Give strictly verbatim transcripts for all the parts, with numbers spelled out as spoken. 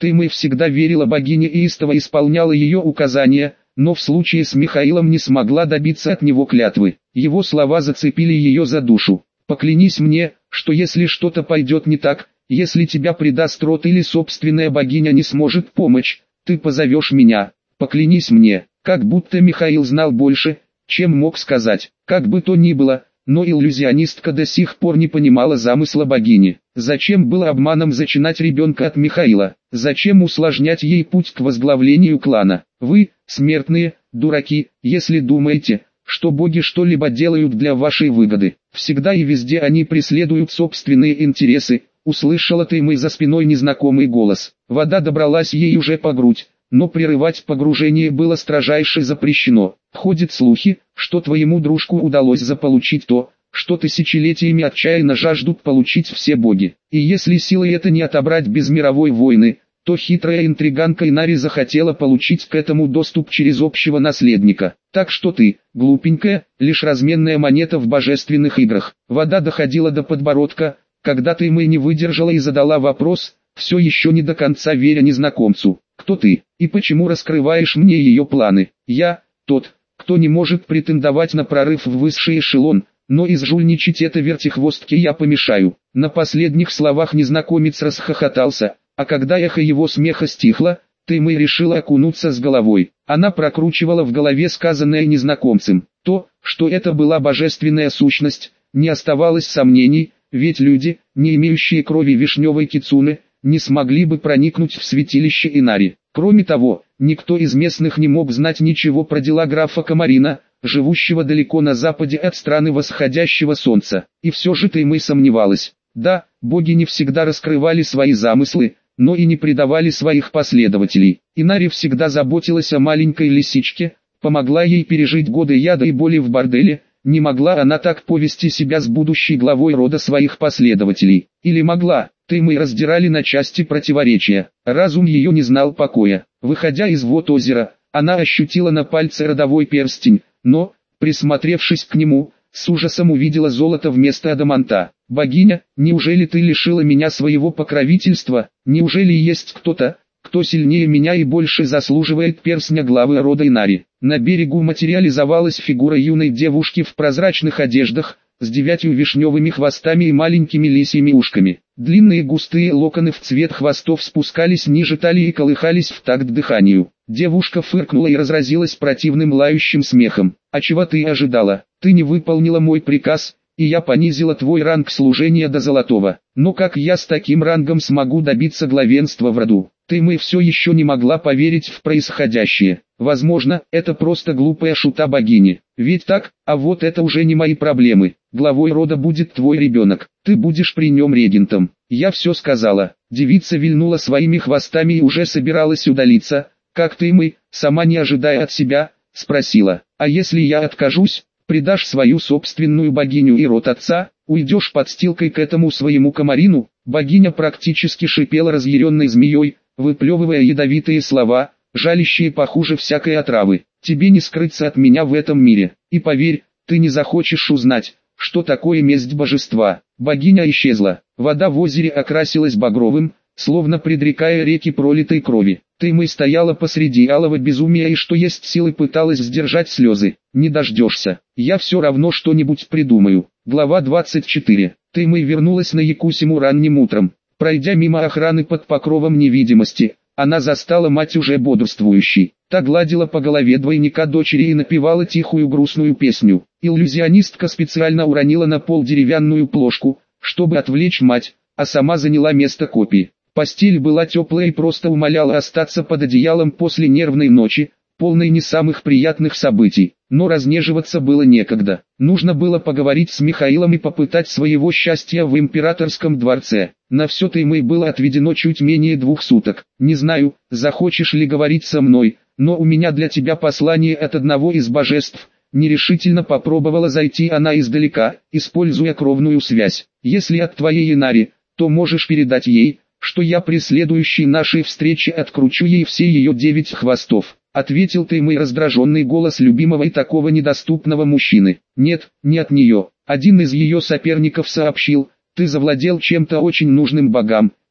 Таймэй всегда верила богине и истово исполняла ее указания, но в случае с Михаилом не смогла добиться от него клятвы. Его слова зацепили ее за душу. «Поклянись мне, что если что-то пойдет не так, если тебя предаст род или собственная богиня не сможет помочь, ты позовешь меня. Поклянись мне». Как будто Михаил знал больше, чем мог сказать. Как бы то ни было, но иллюзионистка до сих пор не понимала замысла богини. Зачем было обманом зачинать ребенка от Михаила? Зачем усложнять ей путь к возглавлению клана? Вы, смертные, дураки, если думаете, что боги что-либо делают для вашей выгоды. Всегда и везде они преследуют собственные интересы, услышала Таймэй за спиной незнакомый голос. Вода добралась ей уже по грудь, но прерывать погружение было строжайше запрещено. Ходят слухи, что твоему дружку удалось заполучить то, что тысячелетиями отчаянно жаждут получить все боги. И если силой это не отобрать без мировой войны, то хитрая интриганка Инари захотела получить к этому доступ через общего наследника. Так что ты, глупенькая, лишь разменная монета в божественных играх. Вода доходила до подбородка, когда Таймэй не выдержала и задала вопрос, все еще не до конца веря незнакомцу. Кто ты, и почему раскрываешь мне ее планы? Я, тот, кто не может претендовать на прорыв в высший эшелон, но изжульничать это вертихвостке я помешаю. На последних словах незнакомец расхохотался, а когда эхо его смеха стихло, Таймэй решила окунуться с головой. Она прокручивала в голове сказанное незнакомцем. То, что это была божественная сущность, не оставалось сомнений, ведь люди, не имеющие крови вишневой кицуне, не смогли бы проникнуть в святилище Инари. Кроме того, никто из местных не мог знать ничего про дела графа Камарина, живущего далеко на западе от страны восходящего солнца. И все же Таймэй сомневалась. Да, боги не всегда раскрывали свои замыслы, но и не предавали своих последователей. Инари всегда заботилась о маленькой лисичке, помогла ей пережить годы яда и боли в борделе. Не могла она так повести себя с будущей главой рода своих последователей. Или могла? Таймэй раздирали на части противоречия. Разум ее не знал покоя. Выходя из вод озера, она ощутила на пальце родовой перстень, но, присмотревшись к нему, с ужасом увидела золото вместо адаманта. «Богиня, неужели ты лишила меня своего покровительства? Неужели есть кто-то, кто сильнее меня и больше заслуживает перстня главы рода Инари?» На берегу материализовалась фигура юной девушки в прозрачных одеждах, с девятью вишневыми хвостами и маленькими лисьими ушками. Длинные густые локоны в цвет хвостов спускались ниже талии и колыхались в такт дыханию. Девушка фыркнула и разразилась противным лающим смехом. «А чего ты ожидала? Ты не выполнила мой приказ, и я понизила твой ранг служения до золотого. Но как я с таким рангом смогу добиться главенства в роду?» Таймэй все еще не могла поверить в происходящее. Возможно, это просто глупая шута богини. Ведь так, а вот это уже не мои проблемы. Главой рода будет твой ребенок. Ты будешь при нем регентом. Я все сказала. Девица вильнула своими хвостами и уже собиралась удалиться. Как Таймэй, сама не ожидая от себя, спросила. А если я откажусь, предашь свою собственную богиню и род отца, уйдешь подстилкой к этому своему комарину? Богиня практически шипела разъяренной змеей, выплевывая ядовитые слова, жалящие похуже всякой отравы. Тебе не скрыться от меня в этом мире. И поверь, ты не захочешь узнать, что такое месть божества. Богиня исчезла. Вода в озере окрасилась багровым, словно предрекая реки пролитой крови. Таймэй стояла посреди алого безумия и что есть силы пыталась сдержать слезы. Не дождешься. Я все равно что-нибудь придумаю. Глава двадцать четыре. Таймэй вернулась на Якусиму ранним утром. Пройдя мимо охраны под покровом невидимости, она застала мать уже бодрствующей. Та гладила по голове двойника дочери и напевала тихую грустную песню. Иллюзионистка специально уронила на пол деревянную плошку, чтобы отвлечь мать, а сама заняла место копии. Постель была теплая и просто умоляла остаться под одеялом после нервной ночи, полной не самых приятных событий. Но разнеживаться было некогда. Нужно было поговорить с Михаилом и попытать своего счастья в императорском дворце. На все Таймэй было отведено чуть менее двух суток. «Не знаю, захочешь ли говорить со мной, но у меня для тебя послание от одного из божеств». Нерешительно попробовала зайти она издалека, используя кровную связь. «Если от твоей Инари, то можешь передать ей, что я при следующей нашей встрече откручу ей все ее девять хвостов», ответил Таймэй раздраженный голос любимого и такого недоступного мужчины. «Нет, не от нее. Один из ее соперников сообщил, ты завладел чем-то очень нужным богам,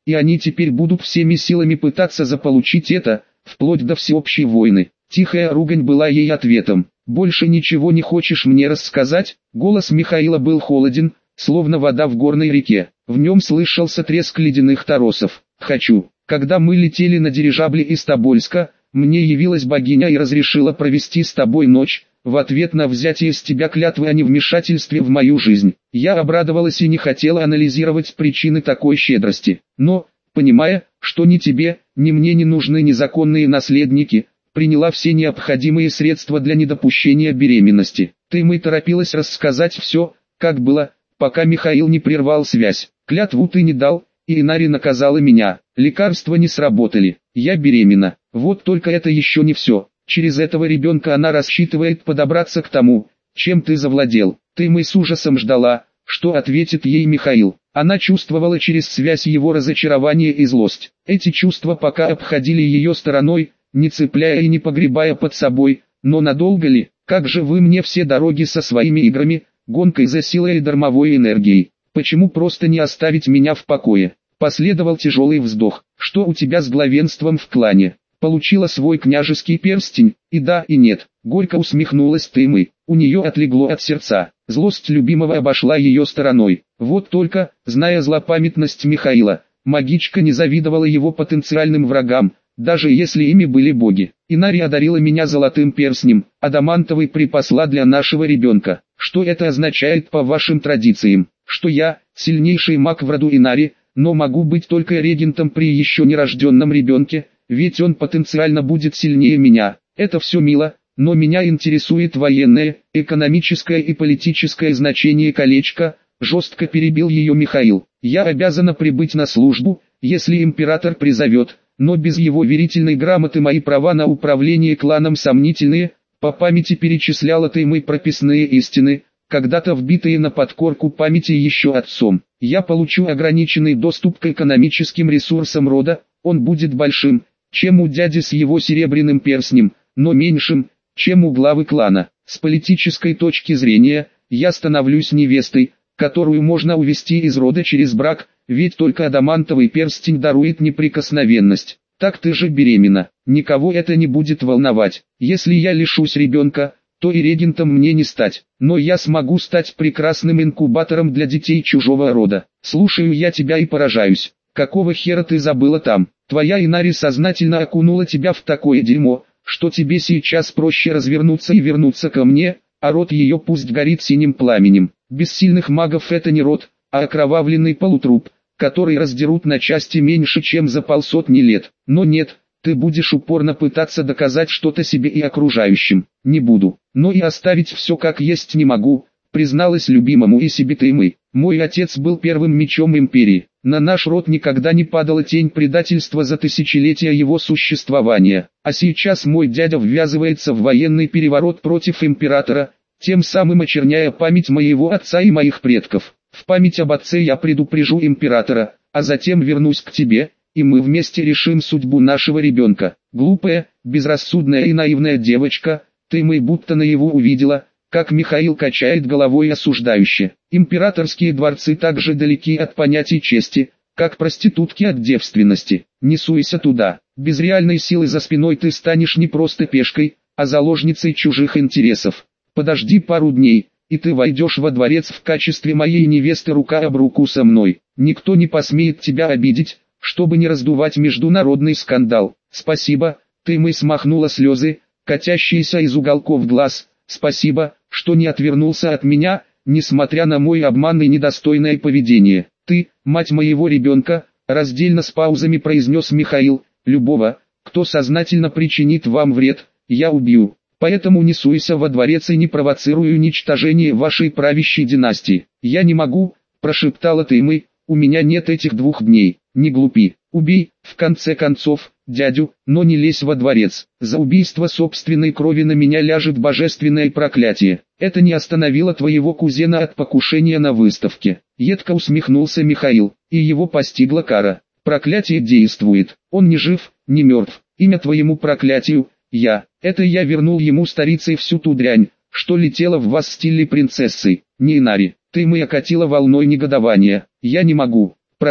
и они теперь будут всеми силами пытаться заполучить это, вплоть до всеобщей войны. Тихая ругань была ей ответом. «Больше ничего не хочешь мне рассказать?» Голос Михаила был холоден, словно вода в горной реке. В нем слышался треск ледяных торосов. «Хочу. Когда мы летели на дирижабле из Тобольска, мне явилась богиня и разрешила провести с тобой ночь, в ответ на взятие с тебя клятвы о невмешательстве в мою жизнь. Я обрадовалась и не хотела анализировать причины такой щедрости. Но, понимая, что ни тебе, ни мне не нужны незаконные наследники, приняла все необходимые средства для недопущения беременности. Ты мы торопилась рассказать все, как было, пока Михаил не прервал связь. Клятву ты не дал, и Инари наказала меня. Лекарства не сработали. Я беременна. Вот только это еще не все. Через этого ребенка она рассчитывает подобраться к тому, чем ты завладел. Ты мы с ужасом ждала, что ответит ей Михаил. Она чувствовала через связь его разочарование и злость. Эти чувства пока обходили ее стороной, не цепляя и не погребая под собой. Но надолго ли? Как же вы мне все дороги со своими играми, гонкой за силой и дармовой энергией? Почему просто не оставить меня в покое? Последовал тяжелый вздох. Что у тебя с главенством в клане? Получила свой княжеский перстень, и да, и нет. Горько усмехнулась Тымы. У нее отлегло от сердца. Злость любимого обошла ее стороной. Вот только, зная злопамятность Михаила, магичка не завидовала его потенциальным врагам, даже если ими были боги. Инари одарила меня золотым перстнем, адамантовый припасла для нашего ребенка. Что это означает по вашим традициям? Что я, сильнейший маг в роду Инари, но могу быть только регентом при еще нерожденном ребенке, ведь он потенциально будет сильнее меня. Это все мило, но меня интересует военное, экономическое и политическое значение колечка, жестко перебил ее Михаил. Я обязана прибыть на службу, если император призовет, но без его верительной грамоты мои права на управление кланом сомнительные. По памяти перечисляла ты мы прописные истины, когда-то вбитые на подкорку памяти еще отцом. Я получу ограниченный доступ к экономическим ресурсам рода, он будет большим, чем у дяди с его серебряным перстнем, но меньшим, чем у главы клана. С политической точки зрения, я становлюсь невестой, которую можно увести из рода через брак, ведь только адамантовый перстень дарует неприкосновенность. Так ты же беременна, никого это не будет волновать. Если я лишусь ребенка, то и регентом мне не стать, но я смогу стать прекрасным инкубатором для детей чужого рода. Слушаю я тебя и поражаюсь. Какого хера ты забыла там? Твоя Инари сознательно окунула тебя в такое дерьмо, что тебе сейчас проще развернуться и вернуться ко мне, а род ее пусть горит синим пламенем. Без сильных магов это не род, а окровавленный полутруп, который раздерут на части меньше чем за полсотни лет. Но нет, ты будешь упорно пытаться доказать что-то себе и окружающим. Не буду, но и оставить все как есть не могу, призналась любимому и себе Тымы. Мой отец был первым мечом империи. На наш род никогда не падала тень предательства за тысячелетия его существования. А сейчас мой дядя ввязывается в военный переворот против императора, тем самым очерняя память моего отца и моих предков. В память об отце я предупрежу императора, а затем вернусь к тебе, и мы вместе решим судьбу нашего ребенка. Глупая, безрассудная и наивная девочка, ты мы будто наяву увидела, как Михаил качает головой осуждающе. Императорские дворцы так же далеки от понятий чести, как проститутки от девственности. Не суйся туда. Без реальной силы за спиной ты станешь не просто пешкой, а заложницей чужих интересов. Подожди пару дней, и ты войдешь во дворец в качестве моей невесты рука об руку со мной. Никто не посмеет тебя обидеть, чтобы не раздувать международный скандал. Спасибо, ты мы смахнула слезы, катящиеся из уголков глаз. Спасибо, что не отвернулся от меня, несмотря на мой обман и недостойное поведение. Ты, мать моего ребенка, раздельно с паузами произнес Михаил, любого, кто сознательно причинит вам вред, я убью. Поэтому не суйся во дворец и не провоцируй уничтожение вашей правящей династии. Я не могу, прошептала Тымы, у меня нет этих двух дней. Не глупи, убей, в конце концов, дядю, но не лезь во дворец. За убийство собственной крови на меня ляжет божественное проклятие. Это не остановило твоего кузена от покушения на выставке. Едко усмехнулся Михаил, и его постигла кара. Проклятие действует, он не жив, не мертв. Имя твоему проклятию, я. Это я вернул ему старицей всю ту дрянь, что летела в вас в стиле принцессы. Не Инари, ты мы окатила волной негодования. Я не могу, прости.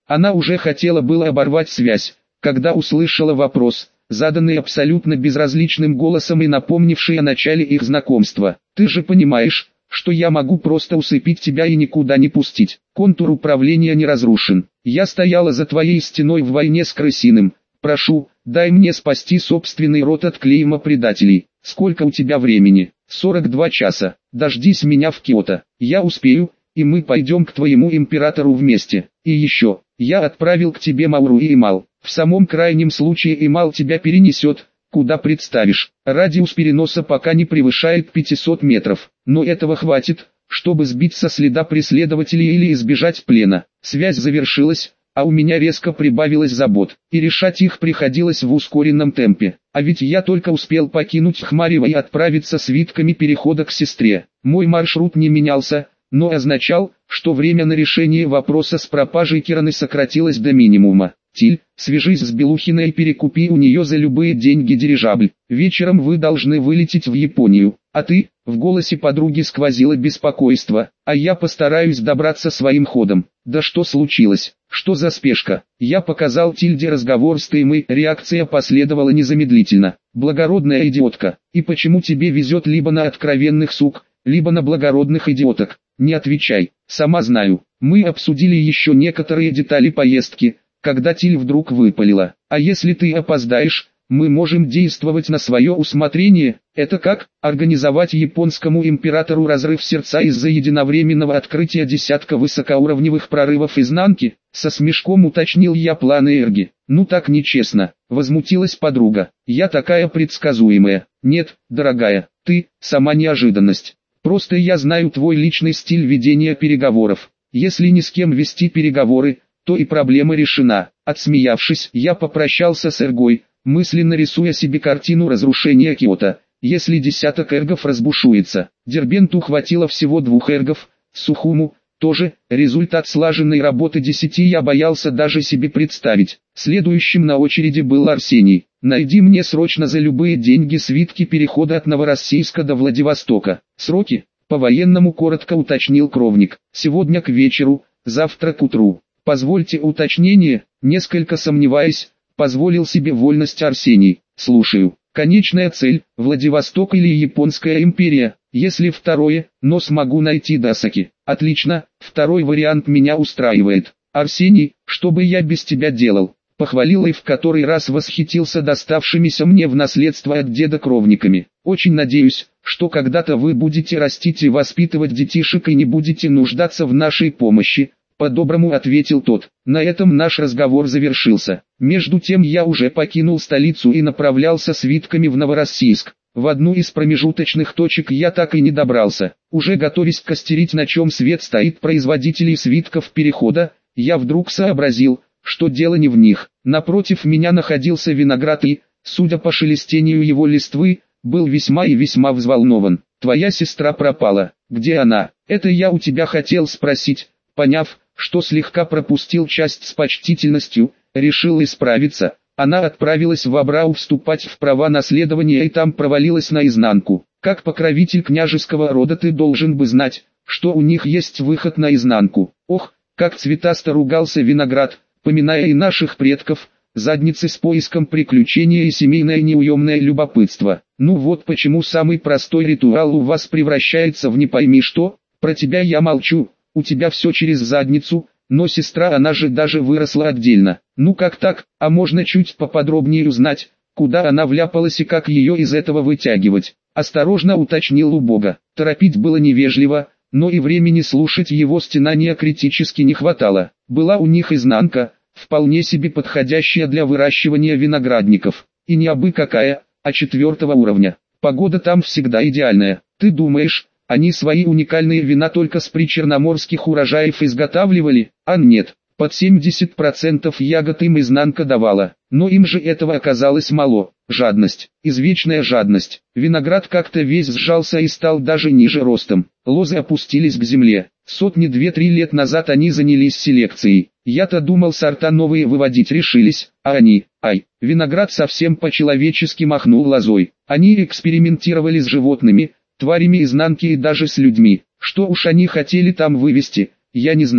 Она уже хотела было оборвать связь, когда услышала вопрос, заданный абсолютно безразличным голосом и напомнивший о начале их знакомства. «Ты же понимаешь, что я могу просто усыпить тебя и никуда не пустить. Контур управления не разрушен. Я стояла за твоей стеной в войне с крысиным. Прошу, дай мне спасти собственный род от клейма предателей. Сколько у тебя времени?» сорок два часа. Дождись меня в Киото. Я успею, и мы пойдем к твоему императору вместе. И еще, я отправил к тебе Мауру и Имал. В самом крайнем случае Имал тебя перенесет, куда представишь. Радиус переноса пока не превышает пятисот метров, но этого хватит, чтобы сбить со следа преследователей или избежать плена. Связь завершилась, а у меня резко прибавилось забот, и решать их приходилось в ускоренном темпе. А ведь я только успел покинуть Хмарево и отправиться свитками перехода к сестре. Мой маршрут не менялся, но означал, что время на решение вопроса с пропажей Кираны сократилось до минимума. «Тиль, свяжись с Белухиной и перекупи у нее за любые деньги дирижабль. Вечером вы должны вылететь в Японию, а ты...» В голосе подруги сквозило беспокойство, «а я постараюсь добраться своим ходом». «Да что случилось? Что за спешка?» Я показал Тильде разговор с Теймой, реакция последовала незамедлительно. «Благородная идиотка, и почему тебе везет либо на откровенных сук, либо на благородных идиоток? Не отвечай, сама знаю». Мы обсудили еще некоторые детали поездки, когда Тиль вдруг выпалила: «А если ты опоздаешь, мы можем действовать на свое усмотрение». «Это как? Организовать японскому императору разрыв сердца из-за единовременного открытия десятка высокоуровневых прорывов изнанки?» Со смешком уточнил я планы Эрги. «Ну так нечестно», возмутилась подруга. «Я такая предсказуемая». «Нет, дорогая, ты – сама неожиданность. Просто я знаю твой личный стиль ведения переговоров. Если ни с кем вести переговоры, то и проблема решена». Отсмеявшись, я попрощался с Эргой, мысленно рисуя себе картину разрушения Киото, если десяток эргов разбушуется. Дербенту хватило всего двух эргов, Сухуму тоже. Результат слаженной работы десяти я боялся даже себе представить. Следующим на очереди был Арсений. «Найди мне срочно за любые деньги свитки перехода от Новороссийска до Владивостока». «Сроки?» По-военному коротко уточнил Кровник. «Сегодня к вечеру, завтра к утру». «Позвольте уточнение», несколько сомневаясь, позволил себе вольность Арсений. «Слушаю. Конечная цель – Владивосток или Японская империя? Если второе, но смогу найти Дасаки». «Отлично, второй вариант меня устраивает». «Арсений, что бы я без тебя делал?» Похвалил и в который раз восхитился доставшимися мне в наследство от деда кровниками. «Очень надеюсь, что когда-то вы будете растить и воспитывать детишек и не будете нуждаться в нашей помощи», по-доброму ответил тот. На этом наш разговор завершился. Между тем я уже покинул столицу и направлялся свитками в Новороссийск. В одну из промежуточных точек я так и не добрался. Уже готовясь костерить, на чем свет стоит производителей свитков перехода, я вдруг сообразил, что дело не в них. Напротив меня находился виноград и, судя по шелестению его листвы, был весьма и весьма взволнован. «Твоя сестра пропала. Где она?» «Это я у тебя хотел спросить». Поняв, что слегка пропустил часть с почтительностью, решил исправиться. Она отправилась в Абрау вступать в права наследования и там провалилась наизнанку. Как покровитель княжеского рода ты должен бы знать, что у них есть выход наизнанку. Ох, как цветасто ругался виноград, поминая и наших предков, задницы с поиском приключения и семейное неуемное любопытство. Ну вот почему самый простой ритуал у вас превращается в не пойми что. Про тебя я молчу, у тебя все через задницу, но сестра она же даже выросла отдельно. Ну как так, а можно чуть поподробнее узнать, куда она вляпалась и как ее из этого вытягивать? Осторожно уточнил у Бога. Торопить было невежливо, но и времени слушать его стенания критически не хватало. Была у них изнанка, вполне себе подходящая для выращивания виноградников. И не абы какая, а четвертого уровня. Погода там всегда идеальная. Ты думаешь, они свои уникальные вина только с причерноморских урожаев изготавливали? А нет, под семьдесят процентов ягод им изнанка давала. Но им же этого оказалось мало. Жадность, извечная жадность. Виноград как-то весь сжался и стал даже ниже ростом. Лозы опустились к земле. Сотни две-три лет назад они занялись селекцией. Я-то думал, сорта новые выводить решились, а они, ай, виноград совсем по-человечески махнул лозой. Они экспериментировали с животными, тварями изнанки и даже с людьми. Что уж они хотели там вывести, я не знаю.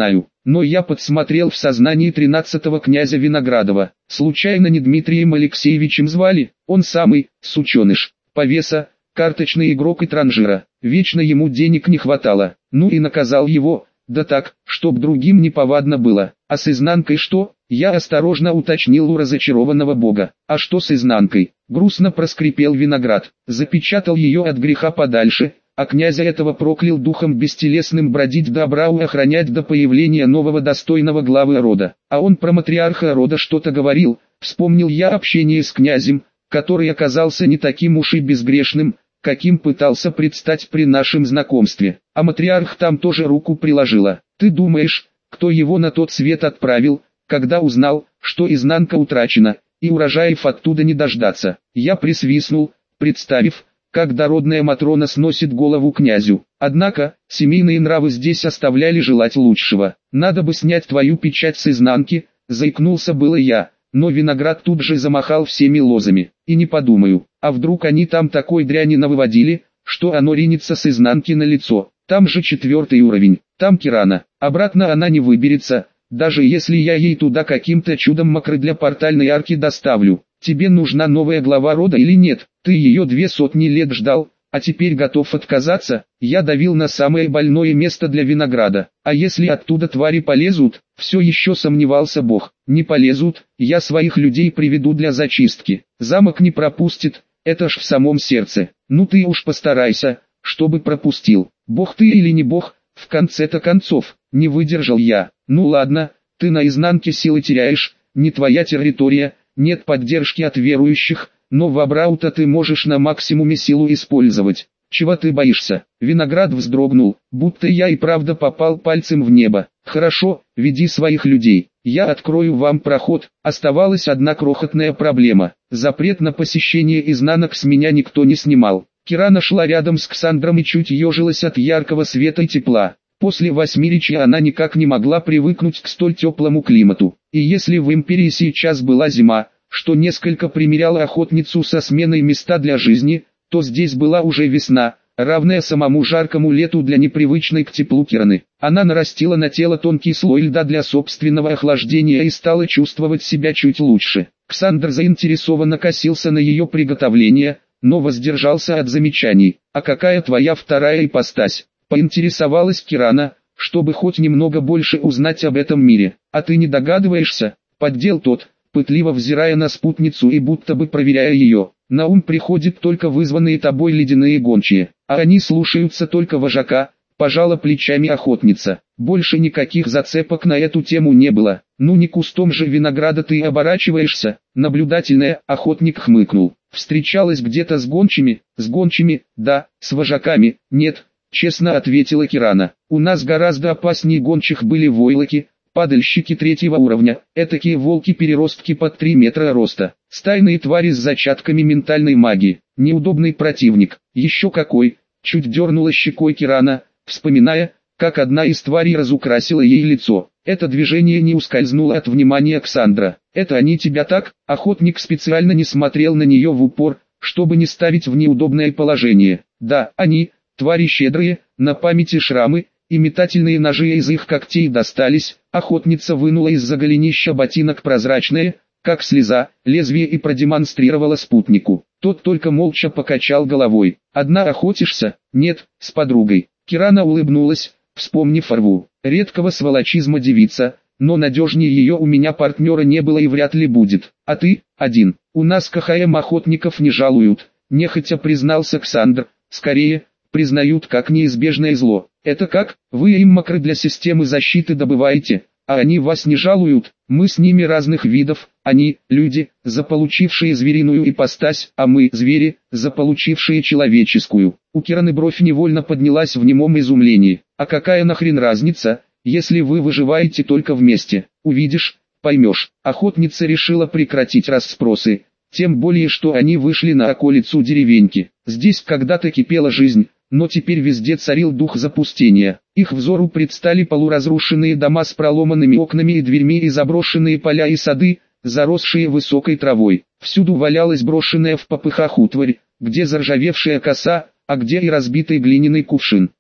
но я подсмотрел в сознании тринадцатого князя Виноградова. Случайно не Дмитрием Алексеевичем звали? Он самый, сученыш, повеса, карточный игрок и транжира. Вечно ему денег не хватало. Ну и наказал его, да так, чтоб другим неповадно было. А с изнанкой что? Я осторожно уточнил у разочарованного бога. А что с изнанкой? Грустно проскрипел Виноград. Запечатал ее от греха подальше, а князя этого проклял духом бестелесным бродить до Абрау и охранять до появления нового достойного главы рода. А он про матриарха рода что-то говорил. Вспомнил я общение с князем, который оказался не таким уж и безгрешным, каким пытался предстать при нашем знакомстве. А матриарх там тоже руку приложила. Ты думаешь, кто его на тот свет отправил, когда узнал, что изнанка утрачена, и урожаев оттуда не дождаться? Я присвистнул, представив, как дородная Матрона сносит голову князю. Однако, семейные нравы здесь оставляли желать лучшего. Надо бы снять твою печать с изнанки, заикнулся было я, но Виноград тут же замахал всеми лозами. И не подумаю, а вдруг они там такой дряни навыводили, что оно ринется с изнанки на лицо. Там же четвертый уровень, там Кирана, обратно она не выберется, даже если я ей туда каким-то чудом макры для портальной арки доставлю. Тебе нужна новая глава рода или нет? Ты ее две сотни лет ждал, а теперь готов отказаться? Я давил на самое больное место для Винограда. А если оттуда твари полезут? Все еще сомневался бог. Не полезут, я своих людей приведу для зачистки. Замок не пропустит, это ж в самом сердце. Ну ты уж постарайся, чтобы пропустил. Бог ты или не бог, в конце-то концов, не выдержал я. Ну ладно, ты на изнанке силы теряешь, не твоя территория, нет поддержки от верующих, но в Абрау-то ты можешь на максимуме силу использовать. Чего ты боишься? Виноград вздрогнул, будто я и правда попал пальцем в небо. Хорошо, веди своих людей, я открою вам проход. Оставалась одна крохотная проблема. Запрет на посещение изнанок с меня никто не снимал. Кирана шла рядом с Ксандром и чуть ежилась от яркого света и тепла. После восьмиречья она никак не могла привыкнуть к столь теплому климату. И если в Империи сейчас была зима, что несколько примеряло охотницу со сменой места для жизни, то здесь была уже весна, равная самому жаркому лету для непривычной к теплу Кираны. Она нарастила на тело тонкий слой льда для собственного охлаждения и стала чувствовать себя чуть лучше. Ксандр заинтересованно косился на ее приготовление, но воздержался от замечаний. «А какая твоя вторая ипостась?» — поинтересовалась Кирана, чтобы хоть немного больше узнать об этом мире. «А ты не догадываешься?» — поддел тот, пытливо взирая на спутницу и будто бы проверяя ее. «На ум приходят только вызванные тобой ледяные гончие, а они слушаются только вожака», — пожала плечами охотница. Больше никаких зацепок на эту тему не было. «Ну не кустом же винограда ты оборачиваешься?» Наблюдательная, охотник хмыкнул. «Встречалась где-то с гончими?» «С гончими, да, с вожаками, нет», — честно ответила Кирана. «У нас гораздо опаснее гончих были войлоки, падальщики третьего уровня, этакие волки-переростки под три метра роста, стайные твари с зачатками ментальной магии, неудобный противник, еще какой», — чуть дернула щекой Кирана, вспоминая, как одна из тварей разукрасила ей лицо. Это движение не ускользнуло от внимания Ксандра. «Это они тебя так?» Охотник специально не смотрел на нее в упор, чтобы не ставить в неудобное положение. «Да, они, твари щедрые, на памяти шрамы, и метательные ножи из их когтей достались». Охотница вынула из-за голенища ботинок прозрачное, как слеза, лезвие и продемонстрировала спутнику. Тот только молча покачал головой. «Одна охотишься?» «Нет, с подругой». Кирана улыбнулась, вспомнив Орву. Редкого сволочизма девица, но надежнее ее у меня партнера не было и вряд ли будет. «А ты?» «Один. У нас КХМ охотников не жалуют», — нехотя признался Ксандр. «Скорее, признают как неизбежное зло». «Это как? Вы им макры для системы защиты добываете, а они вас не жалуют?» «Мы с ними разных видов, они, люди, заполучившие звериную ипостась, а мы, звери, заполучившие человеческую». У Кираны бровь невольно поднялась в немом изумлении. «А какая нахрен разница, если вы выживаете только вместе? Увидишь, поймешь». Охотница решила прекратить расспросы, тем более что они вышли на околицу деревеньки. Здесь когда-то кипела жизнь, но теперь везде царил дух запустения. Их взору предстали полуразрушенные дома с проломанными окнами и дверьми и заброшенные поля и сады, заросшие высокой травой. Всюду валялась брошенная в попыхах утварь, где заржавевшая коса, а где и разбитый глиняный кувшин.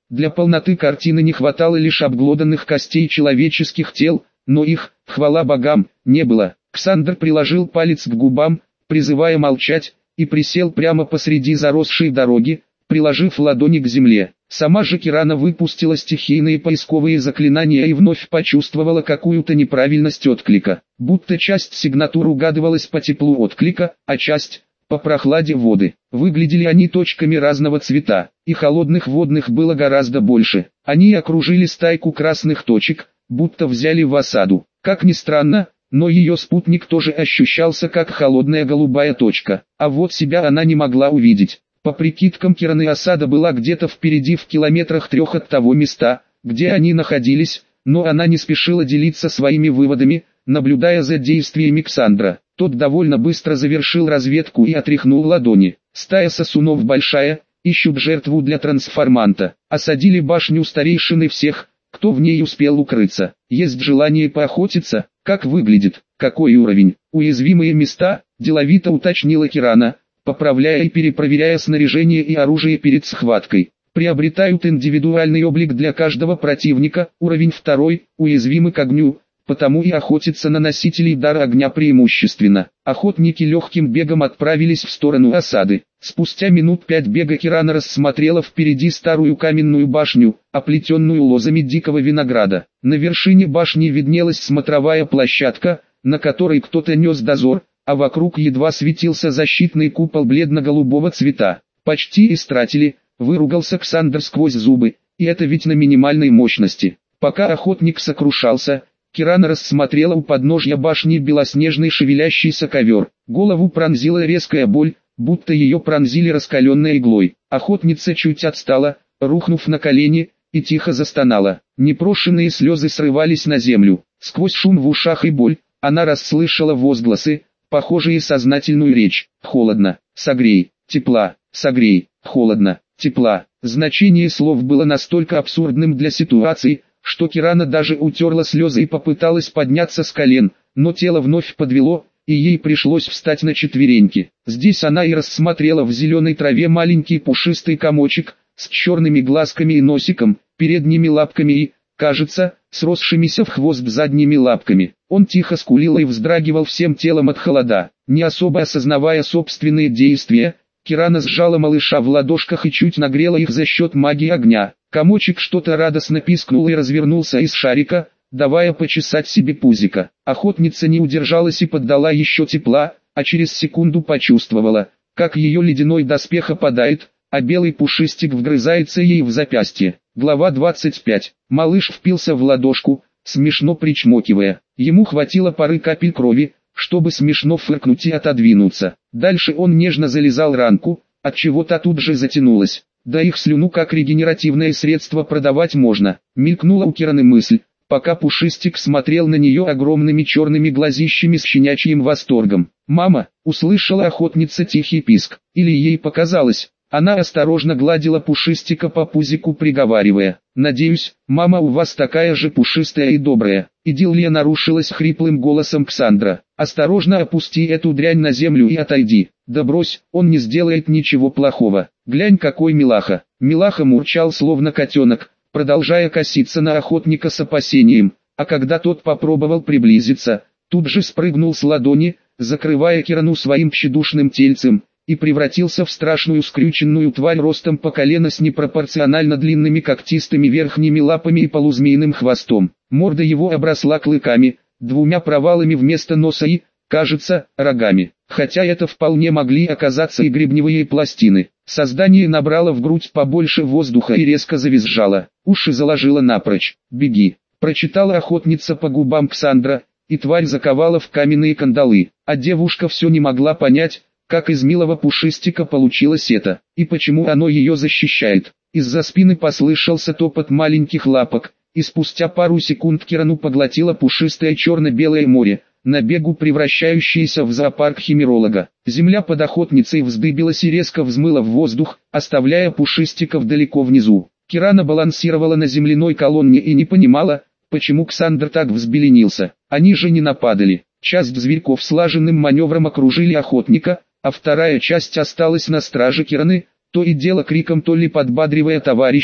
Для полноты картины не хватало лишь обглоданных костей человеческих тел, но их, хвала богам, не было. Ксандр приложил палец к губам, призывая молчать, и присел прямо посреди заросшей дороги, приложив ладони к земле. Сама же Кирана выпустила стихийные поисковые заклинания и вновь почувствовала какую-то неправильность отклика. Будто часть сигнатур угадывалась по теплу отклика, а часть – по прохладе воды. Выглядели они точками разного цвета, и холодных водных было гораздо больше. Они окружили стайку красных точек, будто взяли в осаду. Как ни странно, но ее спутник тоже ощущался как холодная голубая точка, а вот себя она не могла увидеть. По прикидкам Кираны, осада была где-то впереди в километрах трех от того места, где они находились, но она не спешила делиться своими выводами, наблюдая за действиями Ксандра. Тот довольно быстро завершил разведку и отряхнул ладони. Стая сосунов большая, ищут жертву для трансформанта. Осадили башню старейшины всех, кто в ней успел укрыться. Есть желание поохотиться? Как выглядит? Какой уровень? Уязвимые места? Деловито уточнила Кирана, поправляя и перепроверяя снаряжение и оружие перед схваткой. Приобретают индивидуальный облик для каждого противника, уровень второй, уязвимы к огню, потому и охотятся на носителей дара огня преимущественно. Охотники легким бегом отправились в сторону осады. Спустя минут пять бега Кирана рассмотрела впереди старую каменную башню, оплетенную лозами дикого винограда. На вершине башни виднелась смотровая площадка, на которой кто-то нес дозор, а вокруг едва светился защитный купол бледно-голубого цвета. Почти истратили, выругался Ксандр сквозь зубы, и это ведь на минимальной мощности. Пока охотник сокрушался, Кирана рассмотрела у подножья башни белоснежный шевелящийся ковер. Голову пронзила резкая боль, будто ее пронзили раскаленной иглой. Охотница чуть отстала, рухнув на колени, и тихо застонала. Непрошенные слезы срывались на землю. Сквозь шум в ушах и боль, она расслышала возгласы, похожие сознательную речь. Холодно, согрей, тепла, согрей, холодно, тепла. Значение слов было настолько абсурдным для ситуации, что Кирана даже утерла слезы и попыталась подняться с колен, но тело вновь подвело, и ей пришлось встать на четвереньки. Здесь она и рассмотрела в зеленой траве маленький пушистый комочек, с черными глазками и носиком, передними лапками и, кажется, сросшимися в хвост задними лапками. Он тихо скулил и вздрагивал всем телом от холода. Не особо осознавая собственные действия, Кирана сжала малыша в ладошках и чуть нагрела их за счет магии огня. Комочек что-то радостно пискнул и развернулся из шарика, давая почесать себе пузико. Охотница не удержалась и поддала еще тепла, а через секунду почувствовала, как ее ледяной доспех опадает, а белый пушистик вгрызается ей в запястье. Глава двадцать пять. Малыш впился в ладошку, смешно причмокивая. Ему хватило пары капель крови, чтобы смешно фыркнуть и отодвинуться. Дальше он нежно зализал ранку, отчего та тут же затянулась. Да их слюну как регенеративное средство продавать можно. Мелькнула у Кираны мысль, пока Пушистик смотрел на нее огромными черными глазищами с щенячьим восторгом. «Мама!» — услышала охотница тихий писк. Или ей показалось. Она осторожно гладила Пушистика по пузику, приговаривая: «Надеюсь, мама у вас такая же пушистая и добрая». Идиллия нарушилась хриплым голосом Ксандра. «Осторожно опусти эту дрянь на землю и отойди». «Да брось, он не сделает ничего плохого. Глянь, какой милаха». Милаха мурчал словно котенок, продолжая коситься на охотника с опасением, а когда тот попробовал приблизиться, тут же спрыгнул с ладони, закрывая Кирану своим тщедушным тельцем, и превратился в страшную скрюченную тварь ростом по колено с непропорционально длинными когтистыми верхними лапами и полузмеиным хвостом. Морда его обросла клыками, двумя провалами вместо носа и, кажется, рогами. Хотя это вполне могли оказаться и гребневые пластины. Создание набрало в грудь побольше воздуха и резко завизжало. Уши заложило напрочь. «Беги!» — прочитала охотница по губам Ксандра, и тварь заковала в каменные кандалы. А девушка все не могла понять, как из милого Пушистика получилось это, и почему оно ее защищает. Из-за спины послышался топот маленьких лапок, и спустя пару секунд Кирану поглотило пушистое черно-белое море, на бегу превращающееся в зоопарк химеролога. Земля под охотницей вздыбилась и резко взмыла в воздух, оставляя Пушистиков далеко внизу. Кирана балансировала на земляной колонне и не понимала, почему Ксандр так взбеленился. Они же не нападали. Часть зверьков слаженным маневром окружили охотника, а вторая часть осталась на страже Кираны, то и дело криком то ли подбадривая товарищей,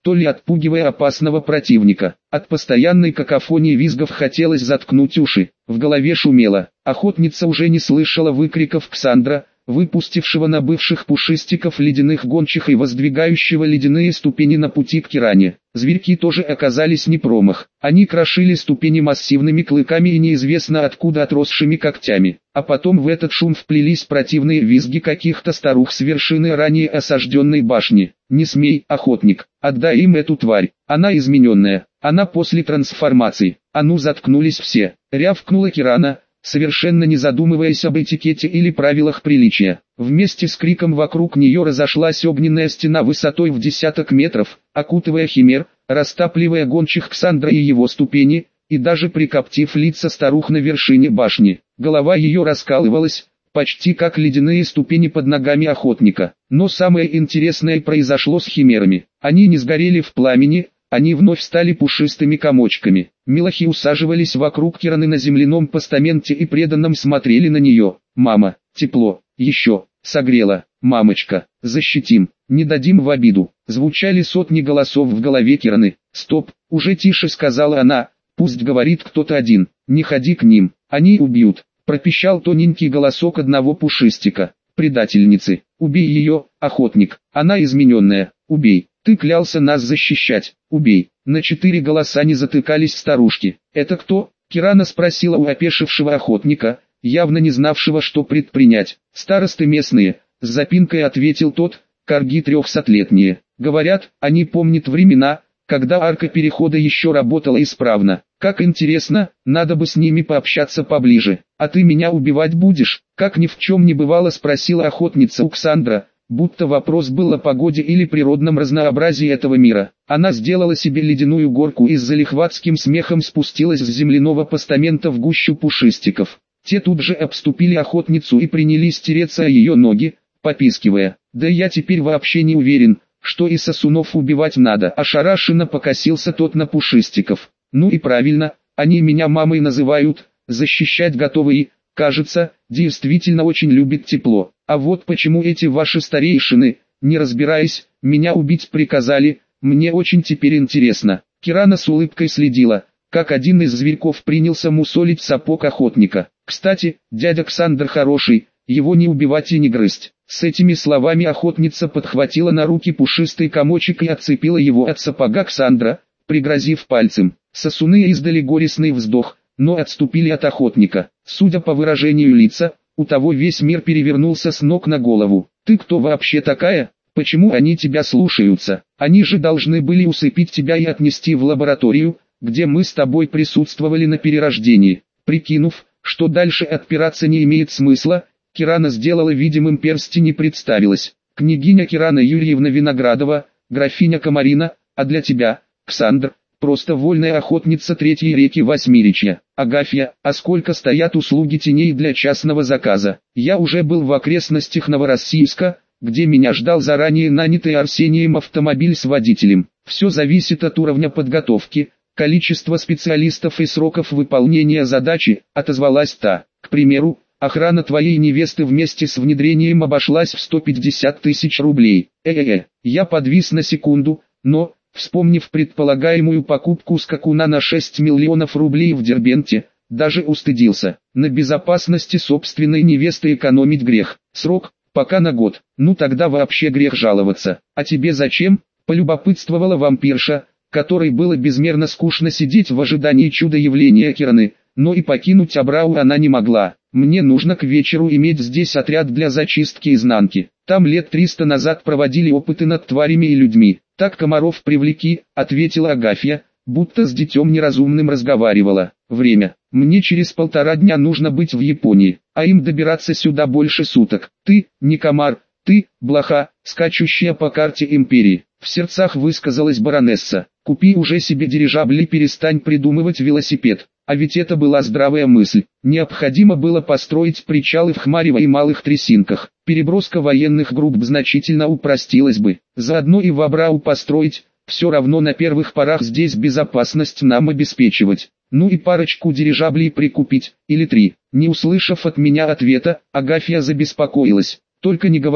то ли отпугивая опасного противника. От постоянной какофонии визгов хотелось заткнуть уши, в голове шумело. Охотница уже не слышала выкриков Ксандра, выпустившего на бывших пушистиков ледяных гончих и воздвигающего ледяные ступени на пути к Киране. Зверьки тоже оказались не промах. Они крошили ступени массивными клыками и неизвестно откуда отросшими когтями. А потом в этот шум вплелись противные визги каких-то старух с вершины ранее осажденной башни. «Не смей, охотник, отдай им эту тварь, она измененная, она после трансформации». «А ну заткнулись все», — рявкнула Кирана, совершенно не задумываясь об этикете или правилах приличия. Вместе с криком вокруг нее разошлась огненная стена высотой в десяток метров, окутывая химер, растапливая гончих Ксандра и его ступени, и даже прикоптив лица старух на вершине башни. Голова ее раскалывалась, почти как ледяные ступени под ногами охотника. Но самое интересное произошло с химерами. Они не сгорели в пламени, они вновь стали пушистыми комочками. Милохи усаживались вокруг Кираны на земляном постаменте и преданно смотрели на нее. «Мама, тепло, еще, согрела, мамочка, защитим, не дадим в обиду». Звучали сотни голосов в голове Кираны. «Стоп, уже тише», — сказала она, — «пусть говорит кто-то один, не ходи к ним, они убьют», — пропищал тоненький голосок одного пушистика. «Предательницы, убей ее, охотник, она измененная, убей. Ты клялся нас защищать, убей». На четыре голоса не затыкались старушки. «Это кто?» — Кирана спросила у опешившего охотника, явно не знавшего, что предпринять. «Старосты местные», — с запинкой ответил тот, — «корги трехсотлетние. Говорят, они помнят времена, когда арка перехода еще работала исправно. Как интересно, надо бы с ними пообщаться поближе. А ты меня убивать будешь?» Как ни в чем не бывало, спросила охотница у Ксандра, будто вопрос был о погоде или природном разнообразии этого мира. Она сделала себе ледяную горку и с залихватским смехом спустилась с земляного постамента в гущу пушистиков. Те тут же обступили охотницу и принялись тереться о ее ноги, попискивая. «Да я теперь вообще не уверен, что и сосунов убивать надо». Ошарашенно покосился тот на пушистиков. «Ну и правильно, они меня мамой называют, защищать готовы и, кажется, действительно очень любят тепло. А вот почему эти ваши старейшины, не разбираясь, меня убить приказали, мне очень теперь интересно». Кирана с улыбкой следила, как один из зверьков принялся мусолить сапог охотника. «Кстати, дядя Ксандр хороший, его не убивать и не грызть». С этими словами охотница подхватила на руки пушистый комочек и отцепила его от сапога Ксандра, пригрозив пальцем. Сосуны издали горестный вздох, но отступили от охотника. Судя по выражению лица, у того весь мир перевернулся с ног на голову. «Ты кто вообще такая? Почему они тебя слушаются? Они же должны были усыпить тебя и отнести в лабораторию, где мы с тобой присутствовали на перерождении». Прикинув, что дальше отпираться не имеет смысла, Кирана сделала видимым перстень и представилась. «Княгиня Кирана Юрьевна Виноградова, графиня Комарина, а для тебя, Ксандр, просто вольная охотница третьей реки Восьмиречья. Агафья, а сколько стоят услуги теней для частного заказа? Я уже был в окрестностях Новороссийска, где меня ждал заранее нанятый Арсением автомобиль с водителем. Все зависит от уровня подготовки, количества специалистов и сроков выполнения задачи», — отозвалась та. «К примеру, охрана твоей невесты вместе с внедрением обошлась в сто пятьдесят тысяч рублей. Э-э-э». Я подвис на секунду, но, вспомнив предполагаемую покупку скакуна на шесть миллионов рублей в Дербенте, даже устыдился. На безопасности собственной невесты экономить грех. Срок, пока на год. Ну тогда вообще грех жаловаться. «А тебе зачем?» — полюбопытствовала вампирша, которой было безмерно скучно сидеть в ожидании чуда явления Кираны, но и покинуть Абрау она не могла. «Мне нужно к вечеру иметь здесь отряд для зачистки изнанки. Там лет триста назад проводили опыты над тварями и людьми. Так комаров привлеки», — ответила Агафья, будто с детем неразумным разговаривала. «Время. Мне через полтора дня нужно быть в Японии, а им добираться сюда больше суток. Ты, не комар, ты, блоха, скачущая по карте империи», — в сердцах высказалась баронесса. «Купи уже себе дирижабль и перестань придумывать велосипед». А ведь это была здравая мысль. Необходимо было построить причалы в Хмарево и Малых Трясинках. Переброска военных групп значительно упростилась бы. Заодно и в Абрау построить, все равно на первых порах здесь безопасность нам обеспечивать. Ну и парочку дирижаблей прикупить, или три. Не услышав от меня ответа, Агафья забеспокоилась. «Только не говори,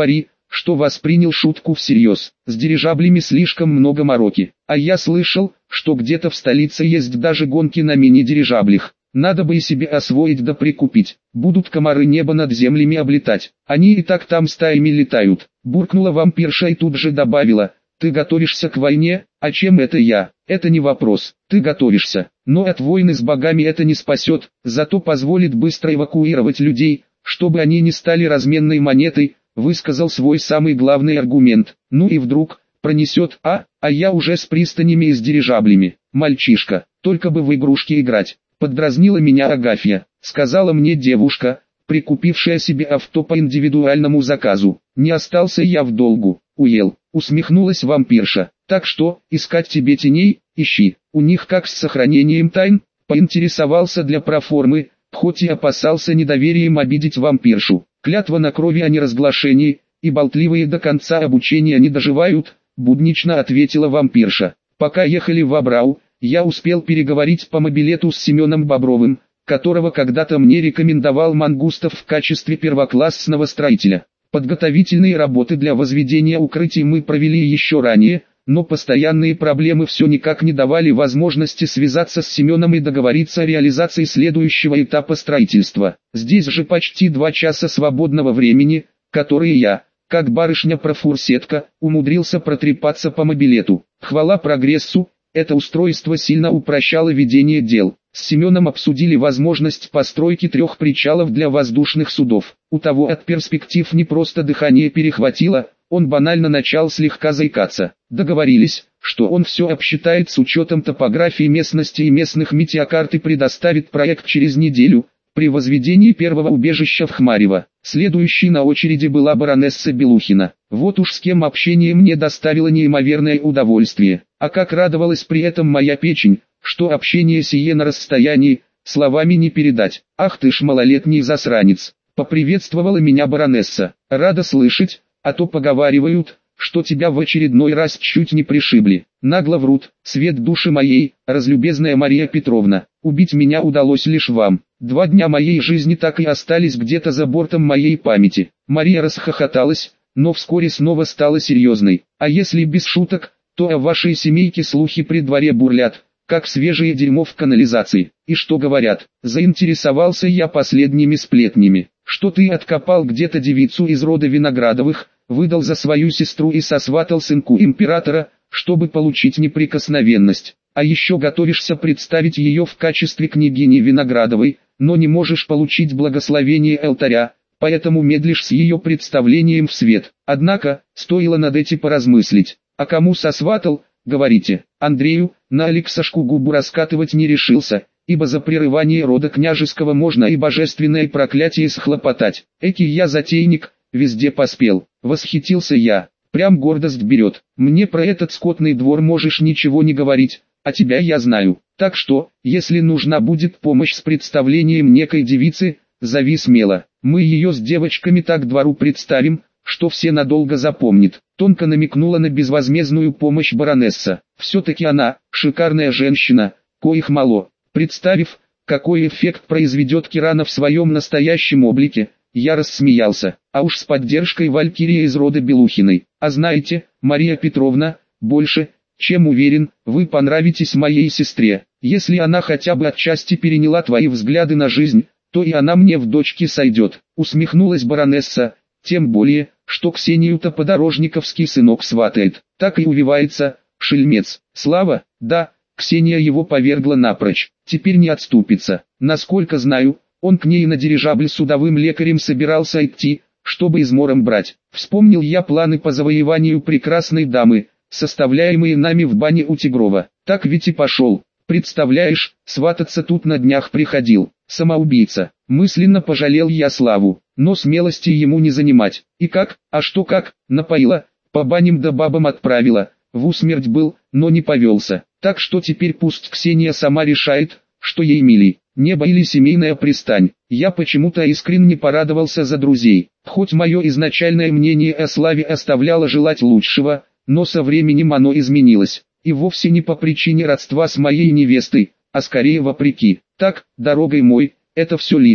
что воспринял шутку всерьез. С дирижаблями слишком много мороки. А я слышал, что где-то в столице есть даже гонки на мини-дирижаблях. Надо бы и себе освоить да прикупить. Будут комары небо над землями облетать. Они и так там стаями летают. Буркнула вампирша и тут же добавила: ты готовишься к войне? А чем это я? Это не вопрос. Ты готовишься. Но от войны с богами это не спасет, зато позволит быстро эвакуировать людей, чтобы они не стали разменной монетой, высказал свой самый главный аргумент. Ну и вдруг пронесет, а, а я уже с пристанями и с дирижаблями. Мальчишка, только бы в игрушки играть. Поддразнила меня Агафья, сказала мне девушка, прикупившая себе авто по индивидуальному заказу. Не остался я в долгу, уел, усмехнулась вампирша. Так что, искать тебе теней, ищи. У них как с сохранением тайн? Поинтересовался для проформы, хоть и опасался недоверием обидеть вампиршу. Клятва на крови о неразглашении, и болтливые до конца обучения не доживают, буднично ответила вампирша. Пока ехали в Абрау, я успел переговорить по мобилету с Семеном Бобровым, которого когда-то мне рекомендовал Мангустов в качестве первоклассного строителя. Подготовительные работы для возведения укрытий мы провели еще ранее, но постоянные проблемы все никак не давали возможности связаться с Семеном и договориться о реализации следующего этапа строительства. Здесь же почти два часа свободного времени, которые я, как барышня-профурсетка, умудрился протрепаться по мобилету. Хвала прогрессу, это устройство сильно упрощало ведение дел. С Семеном обсудили возможность постройки трех причалов для воздушных судов. У того от перспектив не просто дыхание перехватило, он банально начал слегка заикаться. Договорились, что он все обсчитает с учетом топографии местности и местных метеокарт и предоставит проект через неделю, при возведении первого убежища в Хмарево. Следующей на очереди была баронесса Белухина. Вот уж с кем общение мне доставило неимоверное удовольствие. А как радовалась при этом моя печень, что общение сие на расстоянии, словами не передать. Ах ты ж малолетний засранец. Поприветствовала меня баронесса. Рада слышать, а то поговаривают, что тебя в очередной раз чуть не пришибли. Нагло врут, свет души моей, разлюбезная Мария Петровна. Убить меня удалось лишь вам. Два дня моей жизни так и остались где-то за бортом моей памяти. Мария расхохоталась, но вскоре снова стала серьезной. А если без шуток, то о вашей семейке слухи при дворе бурлят, как свежее дерьмо в канализации. И что говорят? Заинтересовался я последними сплетнями. Что ты откопал где-то девицу из рода Виноградовых, выдал за свою сестру и сосватал сынку императора, чтобы получить неприкосновенность. А еще готовишься представить ее в качестве княгини Виноградовой, но не можешь получить благословение алтаря, поэтому медлишь с ее представлением в свет. Однако, стоило над этим поразмыслить. А кому сосватал, говорите? Андрею, на Алексашку губу раскатывать не решился, ибо за прерывание рода княжеского можно и божественное проклятие схлопотать. Эки я затейник, везде поспел. Восхитился я. Прям гордость берет. Мне про этот скотный двор можешь ничего не говорить, а тебя я знаю. Так что, если нужна будет помощь с представлением некой девицы, зови смело. Мы ее с девочками так двору представим, что все надолго запомнит. Тонко намекнула на безвозмездную помощь баронесса. Все-таки она, шикарная женщина, коих мало. Представив, какой эффект произведет Кирана в своем настоящем облике, я рассмеялся. А уж с поддержкой Валькирии из рода Белухиной. А знаете, Мария Петровна, больше, чем уверен, вы понравитесь моей сестре. Если она хотя бы отчасти переняла твои взгляды на жизнь, то и она мне в дочке сойдет. Усмехнулась баронесса, тем более, что Ксению-то подорожниковский сынок сватает. Так и увивается, шельмец. Слава, да, Ксения его повергла напрочь. Теперь не отступится. Насколько знаю, он к ней на дирижабль судовым лекарем собирался идти, чтобы измором брать. Вспомнил я планы по завоеванию прекрасной дамы, составляемые нами в бане у Тигрова. Так ведь и пошел. Представляешь, свататься тут на днях приходил. Самоубийца. Мысленно пожалел я Славу, но смелости ему не занимать. И как, а что как, напоила, по баням да бабам отправила. В усмерть был, но не повелся. Так что теперь пусть Ксения сама решает, что ей милей, небо или семейная пристань. Я почему-то искренне порадовался за друзей. Хоть мое изначальное мнение о Славе оставляло желать лучшего, но со временем оно изменилось. И вовсе не по причине родства с моей невестой, а скорее вопреки. Так, дорогой мой, это все лирика.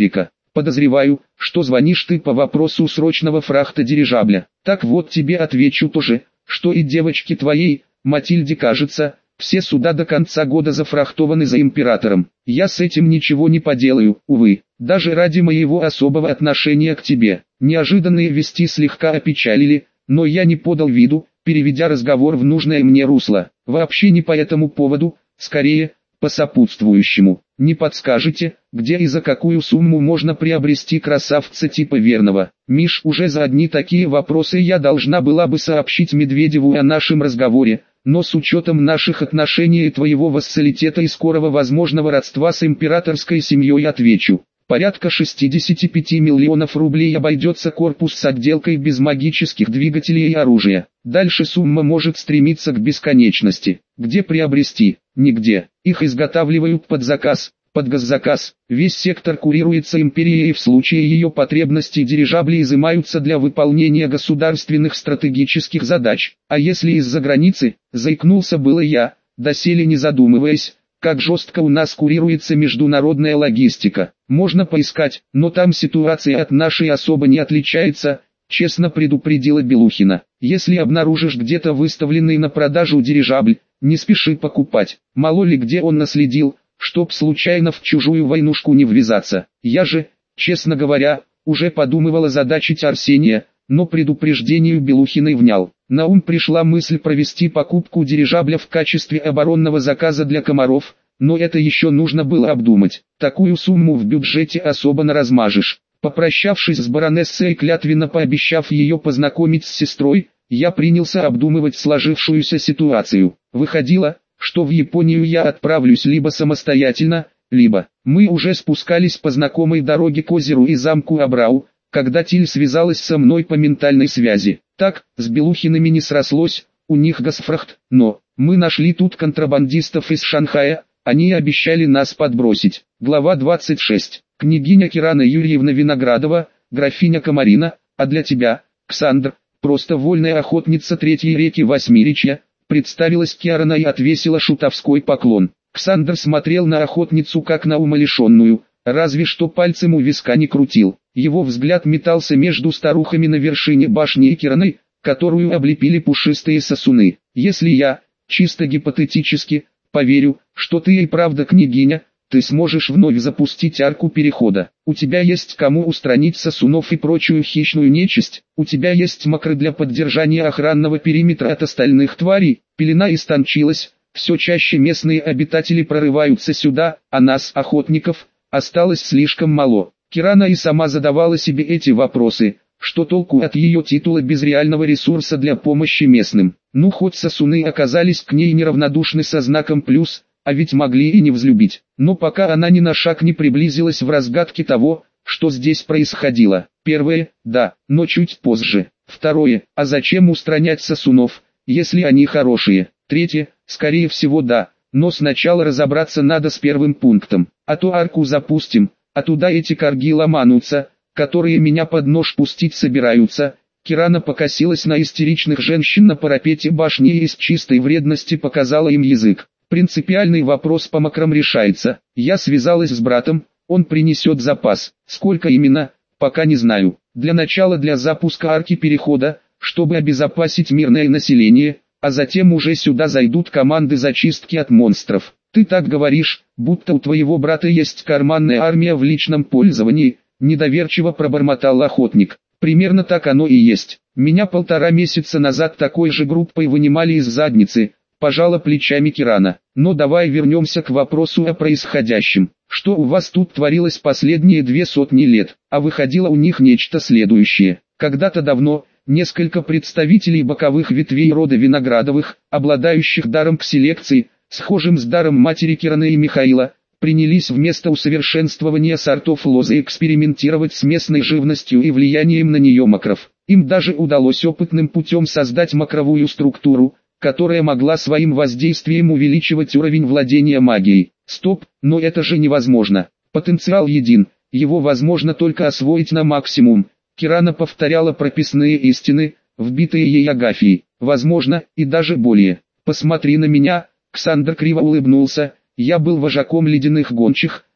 Подозреваю, что звонишь ты по вопросу срочного фрахта дирижабля. Так вот тебе отвечу тоже, что и девочке твоей, Матильде, кажется, все суда до конца года зафрахтованы за императором. Я с этим ничего не поделаю, увы, даже ради моего особого отношения к тебе. Неожиданные вести слегка опечалили, но я не подал виду, переведя разговор в нужное мне русло. Вообще не по этому поводу, скорее, по сопутствующему. Не подскажете, где и за какую сумму можно приобрести красавца типа Верного? Миш, уже за одни такие вопросы я должна была бы сообщить Медведеву о нашем разговоре, но с учетом наших отношений и твоего вассалитета и скорого возможного родства с императорской семьей отвечу. Порядка шестидесяти пяти миллионов рублей обойдется корпус с отделкой без магических двигателей и оружия. Дальше сумма может стремиться к бесконечности. Где приобрести? Нигде. Их изготавливают под заказ, под госзаказ. Весь сектор курируется империей и в случае ее потребностей дирижабли изымаются для выполнения государственных стратегических задач. А если из-за границы, заикнулся было я, доселе не задумываясь, как жестко у нас курируется международная логистика. Можно поискать, но там ситуация от нашей особо не отличается, честно предупредила Белухина. Если обнаружишь где-то выставленный на продажу дирижабль, не спеши покупать. Мало ли где он наследил, чтоб случайно в чужую войнушку не ввязаться. Я же, честно говоря, уже подумывала задачить Арсения, но предупреждению Белухиной внял. На ум пришла мысль провести покупку дирижабля в качестве оборонного заказа для комаров, но это еще нужно было обдумать. Такую сумму в бюджете особо не размажешь. Попрощавшись с баронессой и клятвенно пообещав ее познакомить с сестрой, я принялся обдумывать сложившуюся ситуацию. Выходило, что в Японию я отправлюсь либо самостоятельно, либо мы уже спускались по знакомой дороге к озеру и замку Абрау, когда Тиль связалась со мной по ментальной связи. Так, с Белухиными не срослось, у них гасфрахт, но мы нашли тут контрабандистов из Шанхая, они обещали нас подбросить. Глава двадцать шесть. Княгиня Кирана Юрьевна Виноградова, графиня Комарина, а для тебя, Ксандр, просто вольная охотница третьей реки Восьмиречья, представилась Киарана и отвесила шутовской поклон. Ксандр смотрел на охотницу как на умалишенную, разве что пальцем у виска не крутил. Его взгляд метался между старухами на вершине башни и Кираной, которую облепили пушистые сосуны. Если я, чисто гипотетически, поверю, что ты и правда княгиня, ты сможешь вновь запустить арку перехода. У тебя есть кому устранить сосунов и прочую хищную нечисть, у тебя есть макры для поддержания охранного периметра от остальных тварей. Пелена истончилась, все чаще местные обитатели прорываются сюда, а нас, охотников, осталось слишком мало. Кирана и сама задавала себе эти вопросы, что толку от ее титула без реального ресурса для помощи местным. Ну хоть сосуны оказались к ней неравнодушны со знаком плюс, а ведь могли и не взлюбить. Но пока она ни на шаг не приблизилась в разгадке того, что здесь происходило. Первое, да, но чуть позже. Второе, а зачем устранять сосунов, если они хорошие? Третье, скорее всего да, но сначала разобраться надо с первым пунктом. А то арку запустим, а туда эти корги ломанутся, которые меня под нож пустить собираются. Кирана покосилась на истеричных женщин на парапете башни и из чистой вредности показала им язык. Принципиальный вопрос по макрам решается. Я связалась с братом, он принесет запас. Сколько именно, пока не знаю. Для начала для запуска арки перехода, чтобы обезопасить мирное население, а затем уже сюда зайдут команды зачистки от монстров. Ты так говоришь, будто у твоего брата есть карманная армия в личном пользовании, недоверчиво пробормотал охотник. Примерно так оно и есть. Меня полтора месяца назад такой же группой вынимали из задницы, пожала плечами Кирана. Но давай вернемся к вопросу о происходящем. Что у вас тут творилось последние две сотни лет? А выходило у них нечто следующее. Когда-то давно, несколько представителей боковых ветвей рода Виноградовых, обладающих даром к селекции, схожим с даром матери Кираны и Михаила, принялись вместо усовершенствования сортов лозы экспериментировать с местной живностью и влиянием на нее макров. Им даже удалось опытным путем создать макровую структуру, которая могла своим воздействием увеличивать уровень владения магией. Стоп, но это же невозможно. Потенциал един, его возможно только освоить на максимум. Кирана повторяла прописные истины, вбитые ей Агафьей. Возможно, и даже более. Посмотри на меня, Ксандр криво улыбнулся. Я был вожаком ледяных гончих,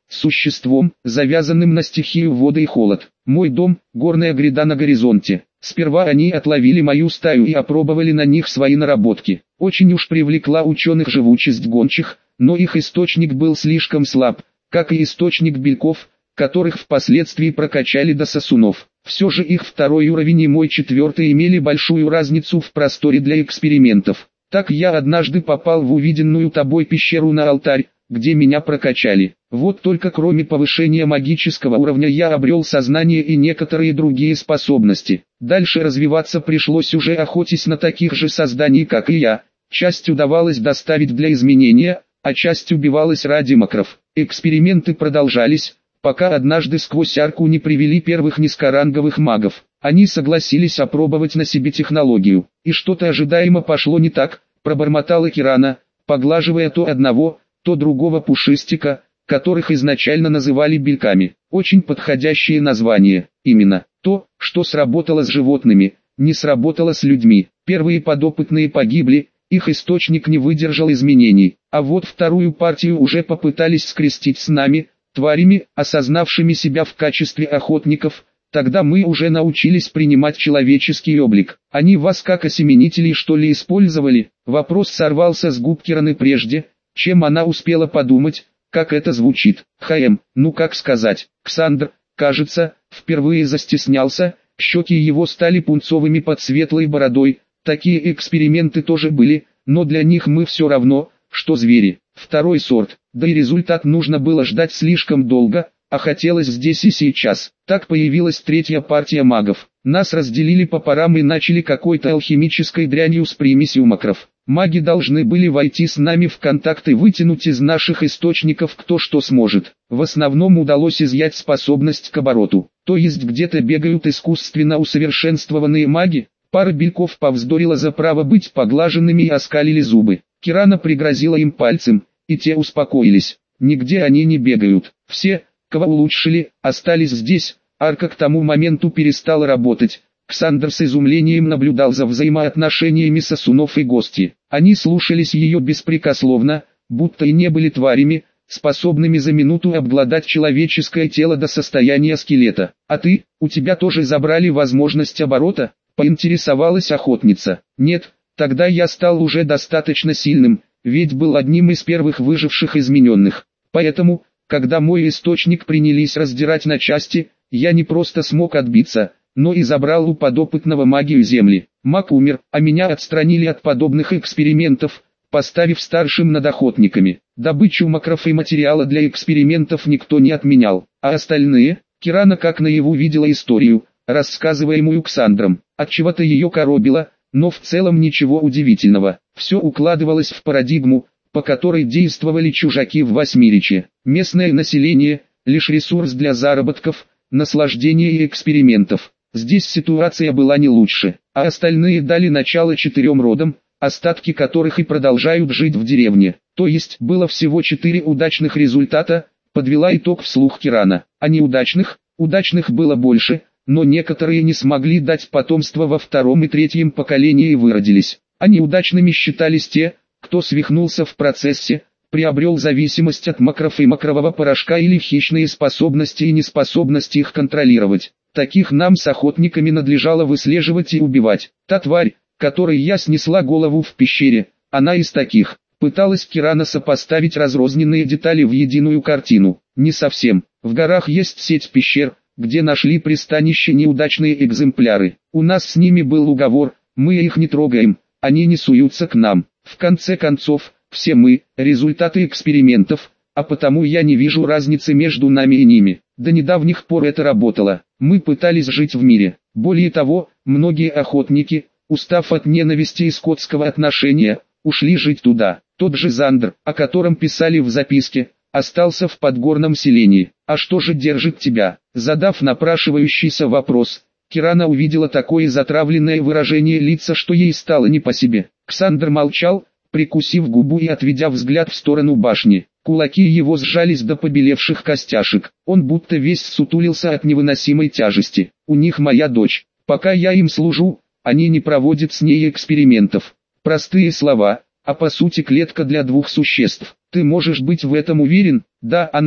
существом, завязанным на стихию воды и холод. Мой дом – горная гряда на горизонте. Сперва они отловили мою стаю и опробовали на них свои наработки. Очень уж привлекла ученых живучесть гончих, но их источник был слишком слаб, как и источник белков, которых впоследствии прокачали до сосунов. Все же их второй уровень и мой четвертый имели большую разницу в просторе для экспериментов. Так я однажды попал в увиденную тобой пещеру на алтарь, где меня прокачали. Вот только кроме повышения магического уровня я обрел сознание и некоторые другие способности. Дальше развиваться пришлось уже охотясь на таких же созданий, как и я. Часть удавалось доставить для изменения, а часть убивалась ради макров. Эксперименты продолжались, пока однажды сквозь арку не привели первых низкоранговых магов. Они согласились опробовать на себе технологию. И что-то ожидаемо пошло не так, пробормотала Кирана, поглаживая то одного, то другого пушистика, которых изначально называли бельками. Очень подходящее название. Именно то, что сработало с животными, не сработало с людьми. Первые подопытные погибли, их источник не выдержал изменений. А вот вторую партию уже попытались скрестить с нами, тварями, осознавшими себя в качестве охотников. Тогда мы уже научились принимать человеческий облик. Они вас как осеменителей что ли использовали? Вопрос сорвался с губ Кираны прежде, чем она успела подумать, как это звучит. Хм, ну как сказать. Ксандр, кажется, впервые застеснялся, щеки его стали пунцовыми под светлой бородой. Такие эксперименты тоже были, но для них мы все равно, что звери. Второй сорт, да и результат нужно было ждать слишком долго, а хотелось здесь и сейчас. Так появилась третья партия магов. Нас разделили по парам и начали какой-то алхимической дрянью с примесью макров. Маги должны были войти с нами в контакт и вытянуть из наших источников кто что сможет. В основном удалось изъять способность к обороту. То есть где-то бегают искусственно усовершенствованные маги. Пара бельков повздорила за право быть поглаженными и оскалили зубы. Кирана пригрозила им пальцем, и те успокоились. Нигде они не бегают. Все, кого улучшили, остались здесь. Арка к тому моменту перестала работать. Ксандр с изумлением наблюдал за взаимоотношениями сосунов и гостей. Они слушались ее беспрекословно, будто и не были тварями, способными за минуту обглодать человеческое тело до состояния скелета. «А ты, у тебя тоже забрали возможность оборота?» — поинтересовалась охотница. «Нет, тогда я стал уже достаточно сильным, ведь был одним из первых выживших измененных. Поэтому, когда мой источник принялись раздирать на части, я не просто смог отбиться, но и забрал у подопытного магию земли. Маг умер, а меня отстранили от подобных экспериментов, поставив старшим над охотниками. Добычу макров и материала для экспериментов никто не отменял, а остальные, Кирана как наяву видела историю, рассказываемую Ксандром. Отчего-то ее коробило, но в целом ничего удивительного. Все укладывалось в парадигму, по которой действовали чужаки в Восьмиречье. Местное население – лишь ресурс для заработков, наслаждения и экспериментов. Здесь ситуация была не лучше, а остальные дали начало четырем родам, остатки которых и продолжают жить в деревне. То есть было всего четыре удачных результата, подвела итог вслух Кирана. А неудачных, удачных было больше, но некоторые не смогли дать потомство во втором и третьем поколении и выродились. А неудачными считались те, кто свихнулся в процессе, приобрел зависимость от макров и макрового порошка или хищные способности и неспособность их контролировать. Таких нам с охотниками надлежало выслеживать и убивать. Та тварь, которой я снесла голову в пещере, она из таких. Пыталась Кирана сопоставить разрозненные детали в единую картину. Не совсем. В горах есть сеть пещер, где нашли пристанище неудачные экземпляры. У нас с ними был уговор, мы их не трогаем, они не суются к нам. В конце концов, все мы – результаты экспериментов, а потому я не вижу разницы между нами и ними. До недавних пор это работало. Мы пытались жить в мире. Более того, многие охотники, устав от ненависти и скотского отношения, ушли жить туда. Тот же Зандр, о котором писали в записке, остался в подгорном селении. «А что же держит тебя?» Задав напрашивающийся вопрос, Кирана увидела такое затравленное выражение лица, что ей стало не по себе. Ксандр молчал, прикусив губу и отведя взгляд в сторону башни. Кулаки его сжались до побелевших костяшек. Он будто весь сутулился от невыносимой тяжести. «У них моя дочь. Пока я им служу, они не проводят с ней экспериментов». Простые слова, а по сути клетка для двух существ. Ты можешь быть в этом уверен? Да, она,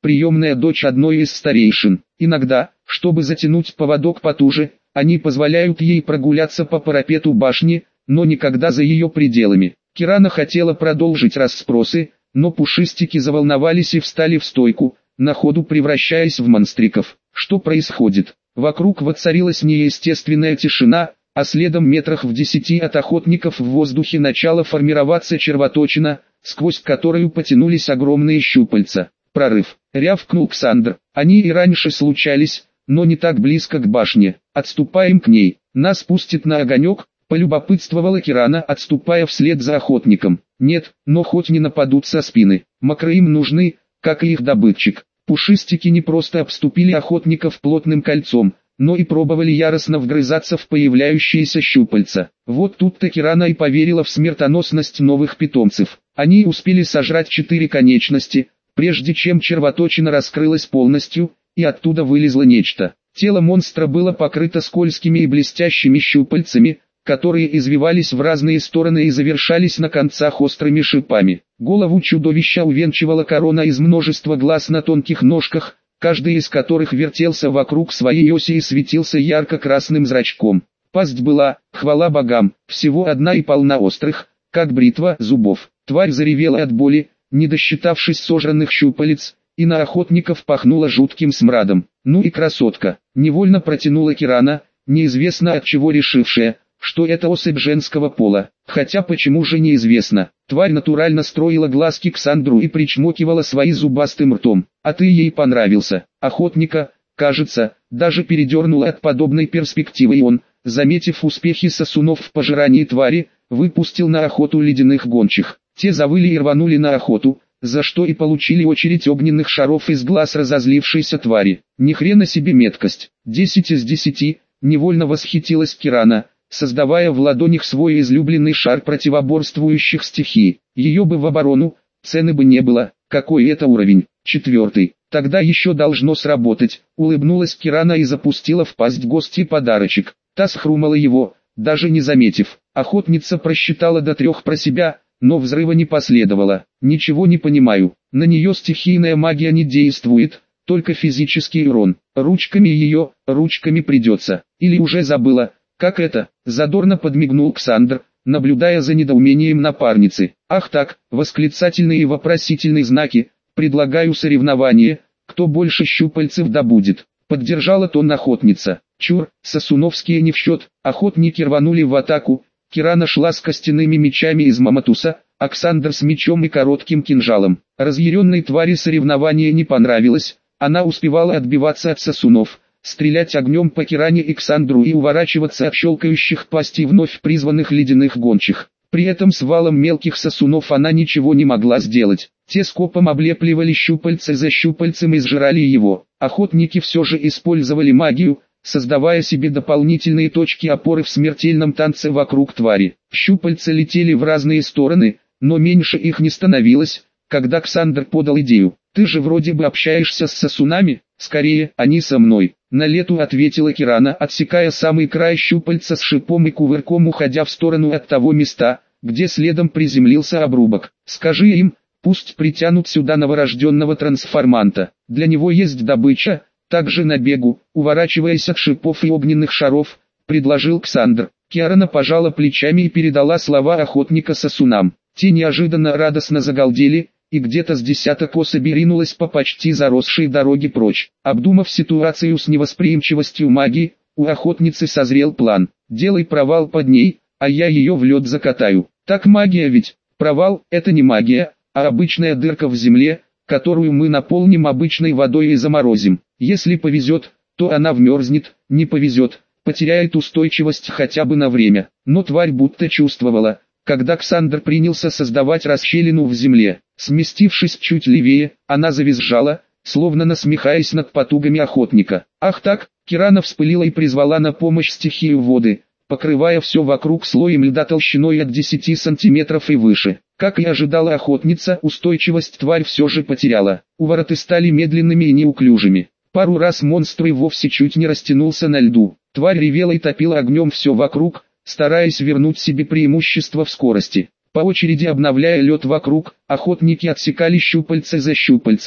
приемная дочь одной из старейшин. Иногда, чтобы затянуть поводок потуже, они позволяют ей прогуляться по парапету башни, но никогда за ее пределами. Кирана хотела продолжить расспросы, но пушистики заволновались и встали в стойку, на ходу превращаясь в монстриков. Что происходит? Вокруг воцарилась неестественная тишина, а следом метрах в десяти от охотников в воздухе начала формироваться червоточина, сквозь которую потянулись огромные щупальца. Прорыв. Рявкнул Ксандр. Они и раньше случались, но не так близко к башне. Отступаем к ней. Нас пустит на огонек, полюбопытствовала Кирана, отступая вслед за охотником. Нет, но хоть не нападут со спины. Макро им нужны, как и их добытчик. Пушистики не просто обступили охотников плотным кольцом, но и пробовали яростно вгрызаться в появляющиеся щупальца. Вот тут-то Кирана и поверила в смертоносность новых питомцев. Они успели сожрать четыре конечности, прежде чем червоточина раскрылась полностью, и оттуда вылезло нечто. Тело монстра было покрыто скользкими и блестящими щупальцами, которые извивались в разные стороны и завершались на концах острыми шипами. Голову чудовища увенчивала корона из множества глаз на тонких ножках, каждый из которых вертелся вокруг своей оси и светился ярко-красным зрачком. Пасть была, хвала богам, всего одна и полна острых, как бритва, зубов. Тварь заревела от боли, не досчитавшись сожранных щупалец, и на охотников пахнула жутким смрадом. Ну и красотка, невольно протянула Кирана, неизвестно от чего решившая, что это особь женского пола. Хотя почему же неизвестно. Тварь натурально строила глазки Ксандру и причмокивала свои зубастым ртом. А ты ей понравился. Охотника, кажется, даже передернуло от подобной перспективы, и он, заметив успехи сосунов в пожирании твари, выпустил на охоту ледяных гончих. Те завыли и рванули на охоту, за что и получили очередь огненных шаров из глаз разозлившейся твари. Ни хрена себе меткость. Десять из десяти, невольно восхитилась Кирана, создавая в ладонях свой излюбленный шар противоборствующих стихий. Ее бы в оборону, цены бы не было. Какой это уровень? Четвертый. Тогда еще должно сработать. Улыбнулась Кирана и запустила в пасть гости подарочек. Та схрумала его, даже не заметив. Охотница просчитала до трех про себя, но взрыва не последовало. Ничего не понимаю. На нее стихийная магия не действует, только физический урон. Ручками ее, ручками придется. Или уже забыла, как это? Задорно подмигнул Ксандр, наблюдая за недоумением напарницы. Ах так, восклицательные и вопросительные знаки. Предлагаю соревнование, кто больше щупальцев добудет. Поддержала тон охотница. Чур, сосуновские не в счет. Охотники рванули в атаку. Кирана шла с костяными мечами из маматуса, Оксандр с мечом и коротким кинжалом. Разъяренной твари соревнование не понравилось, она успевала отбиваться от сосунов, стрелять огнем по Киране и Ксандру и уворачиваться от щелкающих пастей вновь призванных ледяных гончих. При этом с валом мелких сосунов она ничего не могла сделать. Те скопом облепливали щупальца за щупальцем и сжирали его. Охотники все же использовали магию, создавая себе дополнительные точки опоры в смертельном танце вокруг твари. Щупальца летели в разные стороны, но меньше их не становилось, когда Ксандр подал идею. «Ты же вроде бы общаешься с сосунами?» «Скорее, они со мной», — на лету ответила Кирана, отсекая самый край щупальца с шипом и кувырком уходя в сторону от того места, где следом приземлился обрубок. «Скажи им, пусть притянут сюда новорожденного трансформанта. Для него есть добыча». Также на бегу, уворачиваясь от шипов и огненных шаров, предложил Ксандр. Киарана пожала плечами и передала слова охотника сосунам. Те неожиданно радостно загалдели, и где-то с десяток особей ринулось по почти заросшей дороге прочь. Обдумав ситуацию с невосприимчивостью магии, у охотницы созрел план. «Делай провал под ней, а я ее в лед закатаю». Так магия ведь. Провал – это не магия, а обычная дырка в земле, которую мы наполним обычной водой и заморозим. Если повезет, то она вмерзнет, не повезет, потеряет устойчивость хотя бы на время. Но тварь будто чувствовала, когда Ксандр принялся создавать расщелину в земле. Сместившись чуть левее, она завизжала, словно насмехаясь над потугами охотника. Ах так, Кирана вспылила и призвала на помощь стихию воды, покрывая все вокруг слоем льда толщиной от десяти сантиметров и выше. Как и ожидала охотница, устойчивость тварь все же потеряла. Увороты стали медленными и неуклюжими. Пару раз монстр и вовсе чуть не растянулся на льду. Тварь ревела и топила огнем все вокруг, стараясь вернуть себе преимущество в скорости. По очереди обновляя лед вокруг, охотники отсекали щупальца за щупальцем,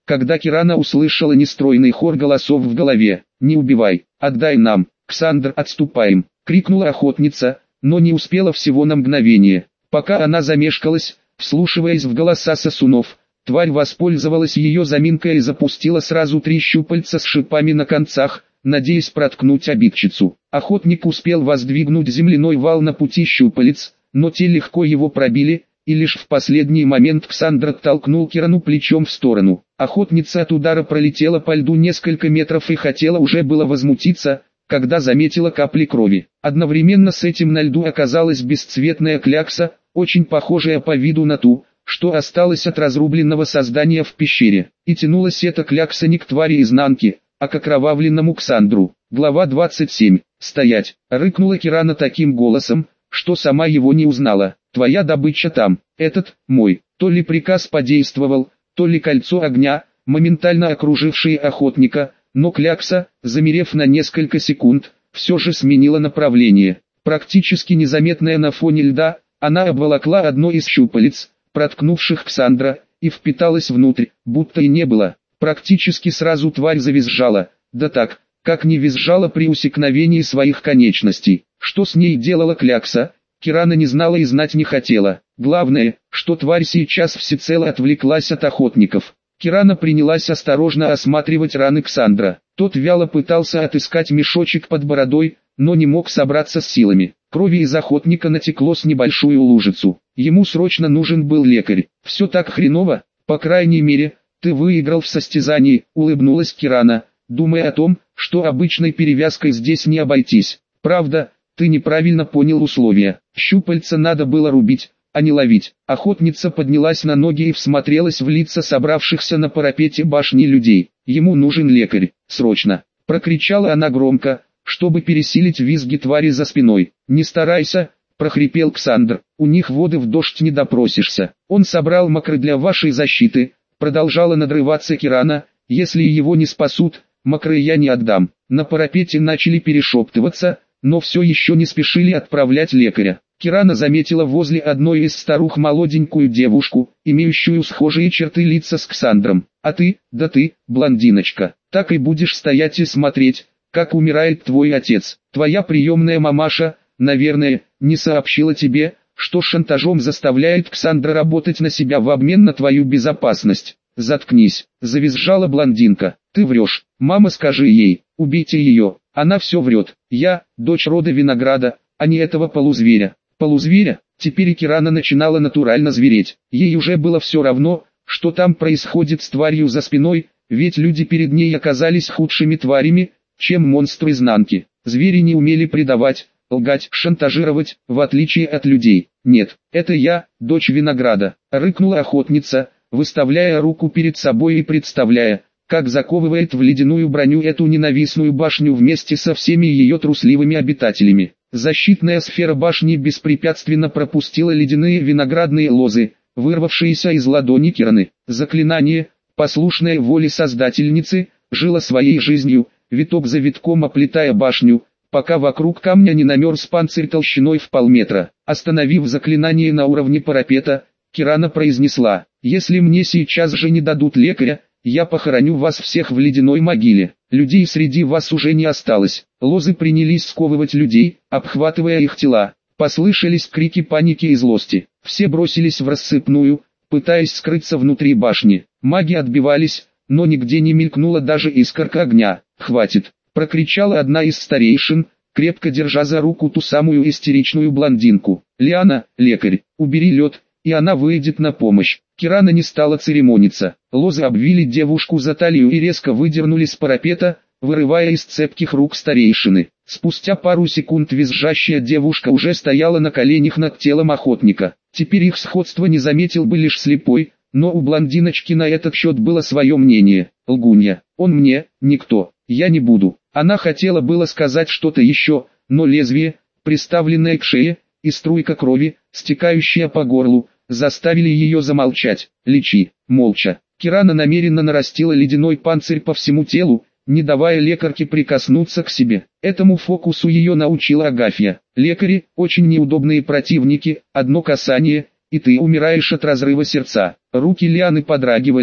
когда Кирана услышала нестройный хор голосов в голове. «Не убивай, отдай нам, Ксандр, отступаем!» — крикнула охотница, но не успела всего на мгновение. Пока она замешкалась, вслушиваясь в голоса сосунов, тварь воспользовалась ее заминкой и запустила сразу три щупальца с шипами на концах, надеясь проткнуть обидчицу. Охотник успел воздвигнуть земляной вал на пути щупалец, но те легко его пробили, и лишь в последний момент Ксандр толкнул Кирану плечом в сторону. Охотница от удара пролетела по льду несколько метров и хотела уже было возмутиться, когда заметила капли крови. Одновременно с этим на льду оказалась бесцветная клякса, очень похожая по виду на ту, что осталось от разрубленного создания в пещере. И тянулась эта клякса не к твари изнанки, а к окровавленному Ксандру. Глава двадцать семь. «Стоять!» — рыкнула Кирана таким голосом, что сама его не узнала. «Твоя добыча там, этот, мой». То ли приказ подействовал, то ли кольцо огня, моментально окружившее охотника, но клякса, замерев на несколько секунд, все же сменила направление. Практически незаметная на фоне льда, она обволокла одно из щупалец, проткнувших Ксандра, и впиталась внутрь, будто и не было. Практически сразу тварь завизжала, да так, как не визжала при усекновении своих конечностей. Что с ней делала клякса, Кирана не знала и знать не хотела. Главное, что тварь сейчас всецело отвлеклась от охотников. Кирана принялась осторожно осматривать раны Ксандра. Тот вяло пытался отыскать мешочек под бородой, но не мог собраться с силами. Крови из охотника натекло с небольшую лужицу. Ему срочно нужен был лекарь. «Все так хреново, по крайней мере, ты выиграл в состязании», — улыбнулась Кирана, думая о том, что обычной перевязкой здесь не обойтись. «Правда, ты неправильно понял условия. Щупальца надо было рубить, а не ловить». Охотница поднялась на ноги и всмотрелась в лица собравшихся на парапете башни людей. «Ему нужен лекарь, срочно!» — прокричала она громко, чтобы пересилить визги твари за спиной. «Не старайся!» — прохрипел Ксандр. «У них воды в дождь не допросишься. Он собрал мокры для вашей защиты», — продолжала надрываться Кирана. «Если его не спасут, мокры я не отдам». На парапете начали перешептываться, но все еще не спешили отправлять лекаря. Кирана заметила возле одной из старух молоденькую девушку, имеющую схожие черты лица с Ксандром. «А ты, да ты, блондиночка, так и будешь стоять и смотреть, как умирает твой отец. Твоя приемная мамаша, наверное, не сообщила тебе, что шантажом заставляет Ксандра работать на себя в обмен на твою безопасность». «Заткнись», — завизжала блондинка. «Ты врешь. Мама, скажи ей, убейте ее. Она все врет. Я, дочь рода Винограда, а не этого полузверя». Полузверя? Теперь и Кирана начинала натурально звереть. Ей уже было все равно, что там происходит с тварью за спиной, ведь люди перед ней оказались худшими тварями, чем монстры изнанки. Звери не умели предавать, лгать, шантажировать, в отличие от людей. «Нет, это я, дочь Винограда», — рыкнула охотница, выставляя руку перед собой и представляя, как заковывает в ледяную броню эту ненавистную башню вместе со всеми ее трусливыми обитателями. Защитная сфера башни беспрепятственно пропустила ледяные виноградные лозы, вырвавшиеся из ладони Кираны. Заклинание, послушное воле Создательницы, жило своей жизнью, виток за витком оплетая башню, пока вокруг камня не намерз панцирь толщиной в полметра. Остановив заклинание на уровне парапета, Кирана произнесла: «Если мне сейчас же не дадут лекаря, я похороню вас всех в ледяной могиле. Людей среди вас уже не осталось». Лозы принялись сковывать людей, обхватывая их тела. Послышались крики паники и злости. Все бросились в рассыпную, пытаясь скрыться внутри башни. Маги отбивались, но нигде не мелькнула даже искорка огня. «Хватит!» — прокричала одна из старейшин, крепко держа за руку ту самую истеричную блондинку. «Лиана, лекарь, убери лед, и она выйдет на помощь». Кирана не стала церемониться. Лозы обвили девушку за талию и резко выдернули с парапета, вырывая из цепких рук старейшины. Спустя пару секунд визжащая девушка уже стояла на коленях над телом охотника. Теперь их сходство не заметил бы лишь слепой, но у блондиночки на этот счет было свое мнение. «Лгунья, он мне, никто, я не буду». Она хотела было сказать что-то еще, но лезвие, приставленное к шее, и струйка крови, стекающая по горлу, заставили ее замолчать. «Лечи», молча. Кирана намеренно нарастила ледяной панцирь по всему телу, не давая лекарке прикоснуться к себе. Этому фокусу ее научила Агафья. Лекари – очень неудобные противники, одно касание, и ты умираешь от разрыва сердца. Руки Лианы подрагивали,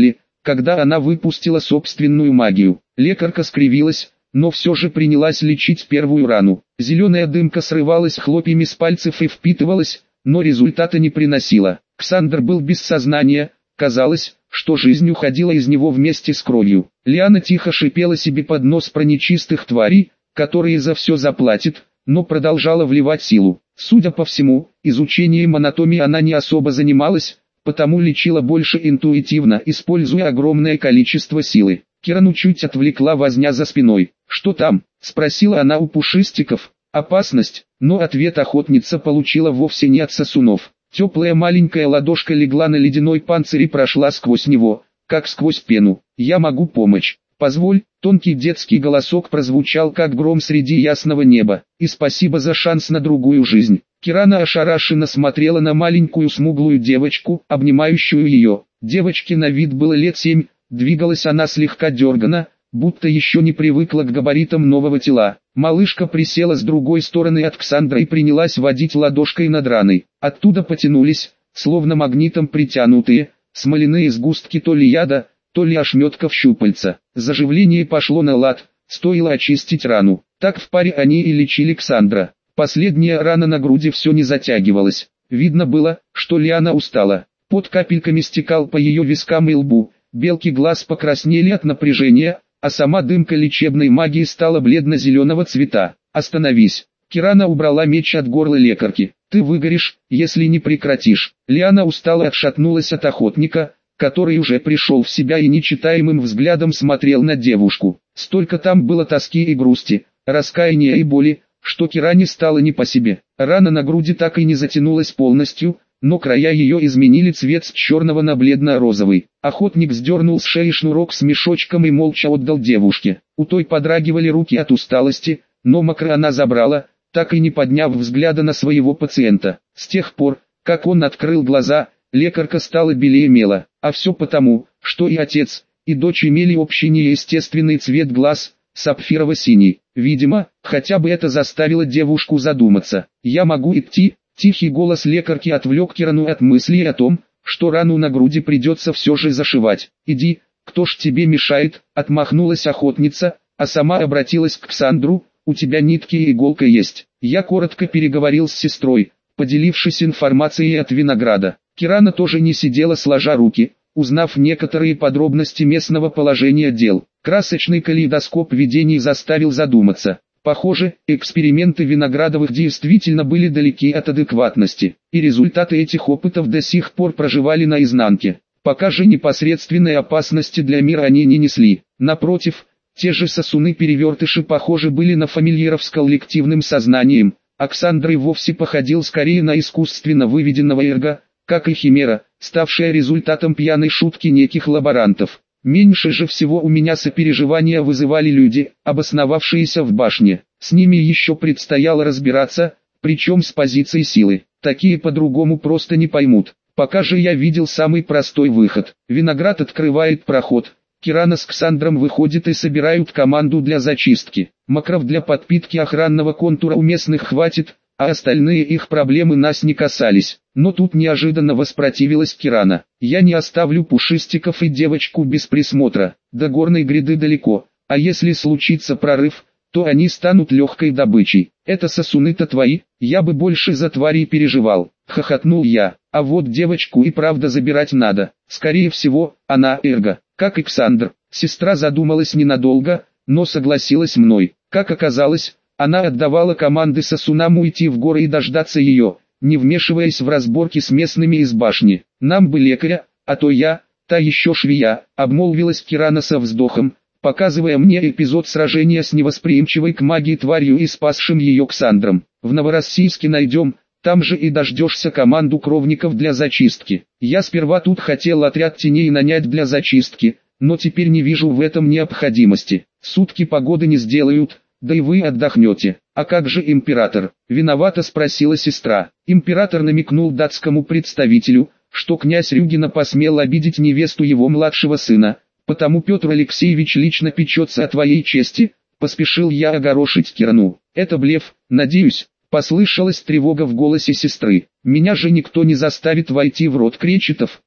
когда она выпустила собственную магию. Лекарка скривилась, но все же принялась лечить первую рану. Зеленая дымка срывалась хлопьями с пальцев и впитывалась, но результата не приносила. Ксандр был без сознания, казалось, что жизнь уходила из него вместе с кровью. Лиана тихо шипела себе под нос про нечистых тварей, которые за все заплатят, но продолжала вливать силу. Судя по всему, изучением анатомии она не особо занималась, потому лечила больше интуитивно, используя огромное количество силы. Кирану чуть отвлекла возня за спиной. «Что там?» – спросила она у пушистиков. «Опасность», но ответ охотница получила вовсе не от сосунов. Теплая маленькая ладошка легла на ледяной панцирь и прошла сквозь него, как сквозь пену. «Я могу помочь. Позволь», тонкий детский голосок прозвучал как гром среди ясного неба. «И спасибо за шанс на другую жизнь». Кирана ошарашенно смотрела на маленькую смуглую девочку, обнимающую ее. Девочке на вид было лет семь, двигалась она слегка дерганно, будто еще не привыкла к габаритам нового тела. Малышка присела с другой стороны от Ксандра и принялась водить ладошкой над раной. Оттуда потянулись, словно магнитом притянутые, смоляные сгустки то ли яда, то ли ошметков щупальца. Заживление пошло на лад, стоило очистить рану. Так в паре они и лечили Ксандра. Последняя рана на груди все не затягивалась. Видно было, что Лиана устала. Пот капельками стекал по ее вискам и лбу. Белки глаз покраснели от напряжения, а сама дымка лечебной магии стала бледно-зеленого цвета. «Остановись!» Кирана убрала меч от горла лекарки. «Ты выгоришь, если не прекратишь». Лиана устало отшатнулась от охотника, который уже пришел в себя и нечитаемым взглядом смотрел на девушку. Столько там было тоски и грусти, раскаяния и боли, что Киране стало не по себе. Рана на груди так и не затянулась полностью, но края ее изменили цвет с черного на бледно-розовый. Охотник сдернул с шеи шнурок с мешочком и молча отдал девушке. У той подрагивали руки от усталости, но мокро она забрала, так и не подняв взгляда на своего пациента. С тех пор, как он открыл глаза, лекарка стала белее мела. А все потому, что и отец, и дочь имели общий неестественный цвет глаз, сапфирово-синий. Видимо, хотя бы это заставило девушку задуматься. «Я могу идти?» Тихий голос лекарки отвлек Кирану от мыслей о том, что рану на груди придется все же зашивать. «Иди, кто ж тебе мешает?» — отмахнулась охотница, а сама обратилась к Ксандру. «У тебя нитки и иголка есть». Я коротко переговорил с сестрой, поделившись информацией от Винограда. Кирана тоже не сидела сложа руки, узнав некоторые подробности местного положения дел. Красочный калейдоскоп видений заставил задуматься. Похоже, эксперименты Виноградовых действительно были далеки от адекватности, и результаты этих опытов до сих пор проживали на изнанке. Пока же непосредственной опасности для мира они не несли. Напротив, те же сосуны-перевертыши похоже были на фамильяров с коллективным сознанием. Оксандр и вовсе походил скорее на искусственно выведенного эрго, как и химера, ставшая результатом пьяной шутки неких лаборантов. Меньше же всего у меня сопереживания вызывали люди, обосновавшиеся в башне. С ними еще предстояло разбираться, причем с позиции силы. Такие по-другому просто не поймут. Пока же я видел самый простой выход. Виноград открывает проход. Кирана с Ксандром выходят и собирают команду для зачистки. Макров для подпитки охранного контура у местных хватит, а остальные их проблемы нас не касались. Но тут неожиданно воспротивилась Кирана. «Я не оставлю пушистиков и девочку без присмотра. До горной гряды далеко, а если случится прорыв, то они станут легкой добычей. Это сосуны-то твои, я бы больше за тварей переживал», — хохотнул я. «А вот девочку и правда забирать надо. Скорее всего, она эрго, как и Ксандр». Сестра задумалась ненадолго, но согласилась мной. Как оказалось, она отдавала команды сосунам уйти в горы и дождаться ее, не вмешиваясь в разборки с местными из башни. «Нам бы лекаря, а то я, та еще швея», — обмолвилась Кирана со вздохом, показывая мне эпизод сражения с невосприимчивой к магии тварью и спасшим ее Ксандром. «В Новороссийске найдем, там же и дождешься команду кровников для зачистки. Я сперва тут хотел отряд теней нанять для зачистки, но теперь не вижу в этом необходимости. Сутки погоды не сделают, да и вы отдохнете». «А как же император?» — виновато спросила сестра. Император намекнул датскому представителю, что князь Рюгина посмел обидеть невесту его младшего сына, потому Петр Алексеевич лично печется о твоей чести, поспешил я огорошить Кирану. «Это блеф, надеюсь», — послышалась тревога в голосе сестры. «Меня же никто не заставит войти в род кречетов,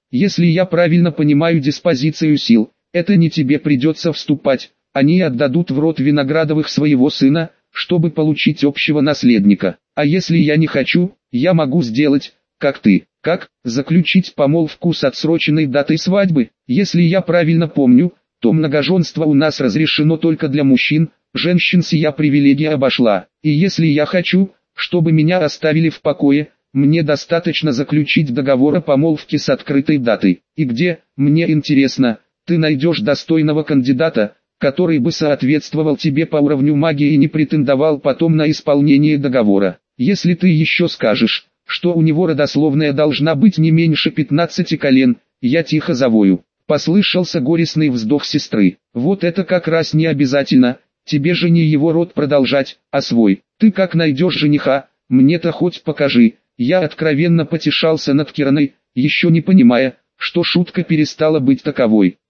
Если я правильно понимаю диспозицию сил, это не тебе придется вступать, они отдадут в род Виноградовых своего сына, чтобы получить общего наследника. А если я не хочу, я могу сделать, как ты. Как? Заключить помолвку с отсроченной датой свадьбы? Если я правильно помню, то многоженство у нас разрешено только для мужчин, женщин сия привилегия обошла. И если я хочу, чтобы меня оставили в покое, мне достаточно заключить договор о помолвке с открытой датой. И где, мне интересно, ты найдешь достойного кандидата, который бы соответствовал тебе по уровню магии и не претендовал потом на исполнение договора. Если ты еще скажешь, что у него родословная должна быть не меньше пятнадцати колен, я тихо завою. Послышался горестный вздох сестры. Вот это как раз не обязательно, тебе же не его род продолжать, а свой. Ты как найдешь жениха, мне-то хоть покажи. Я откровенно потешался над Кираной, еще не понимая, что шутка перестала быть таковой.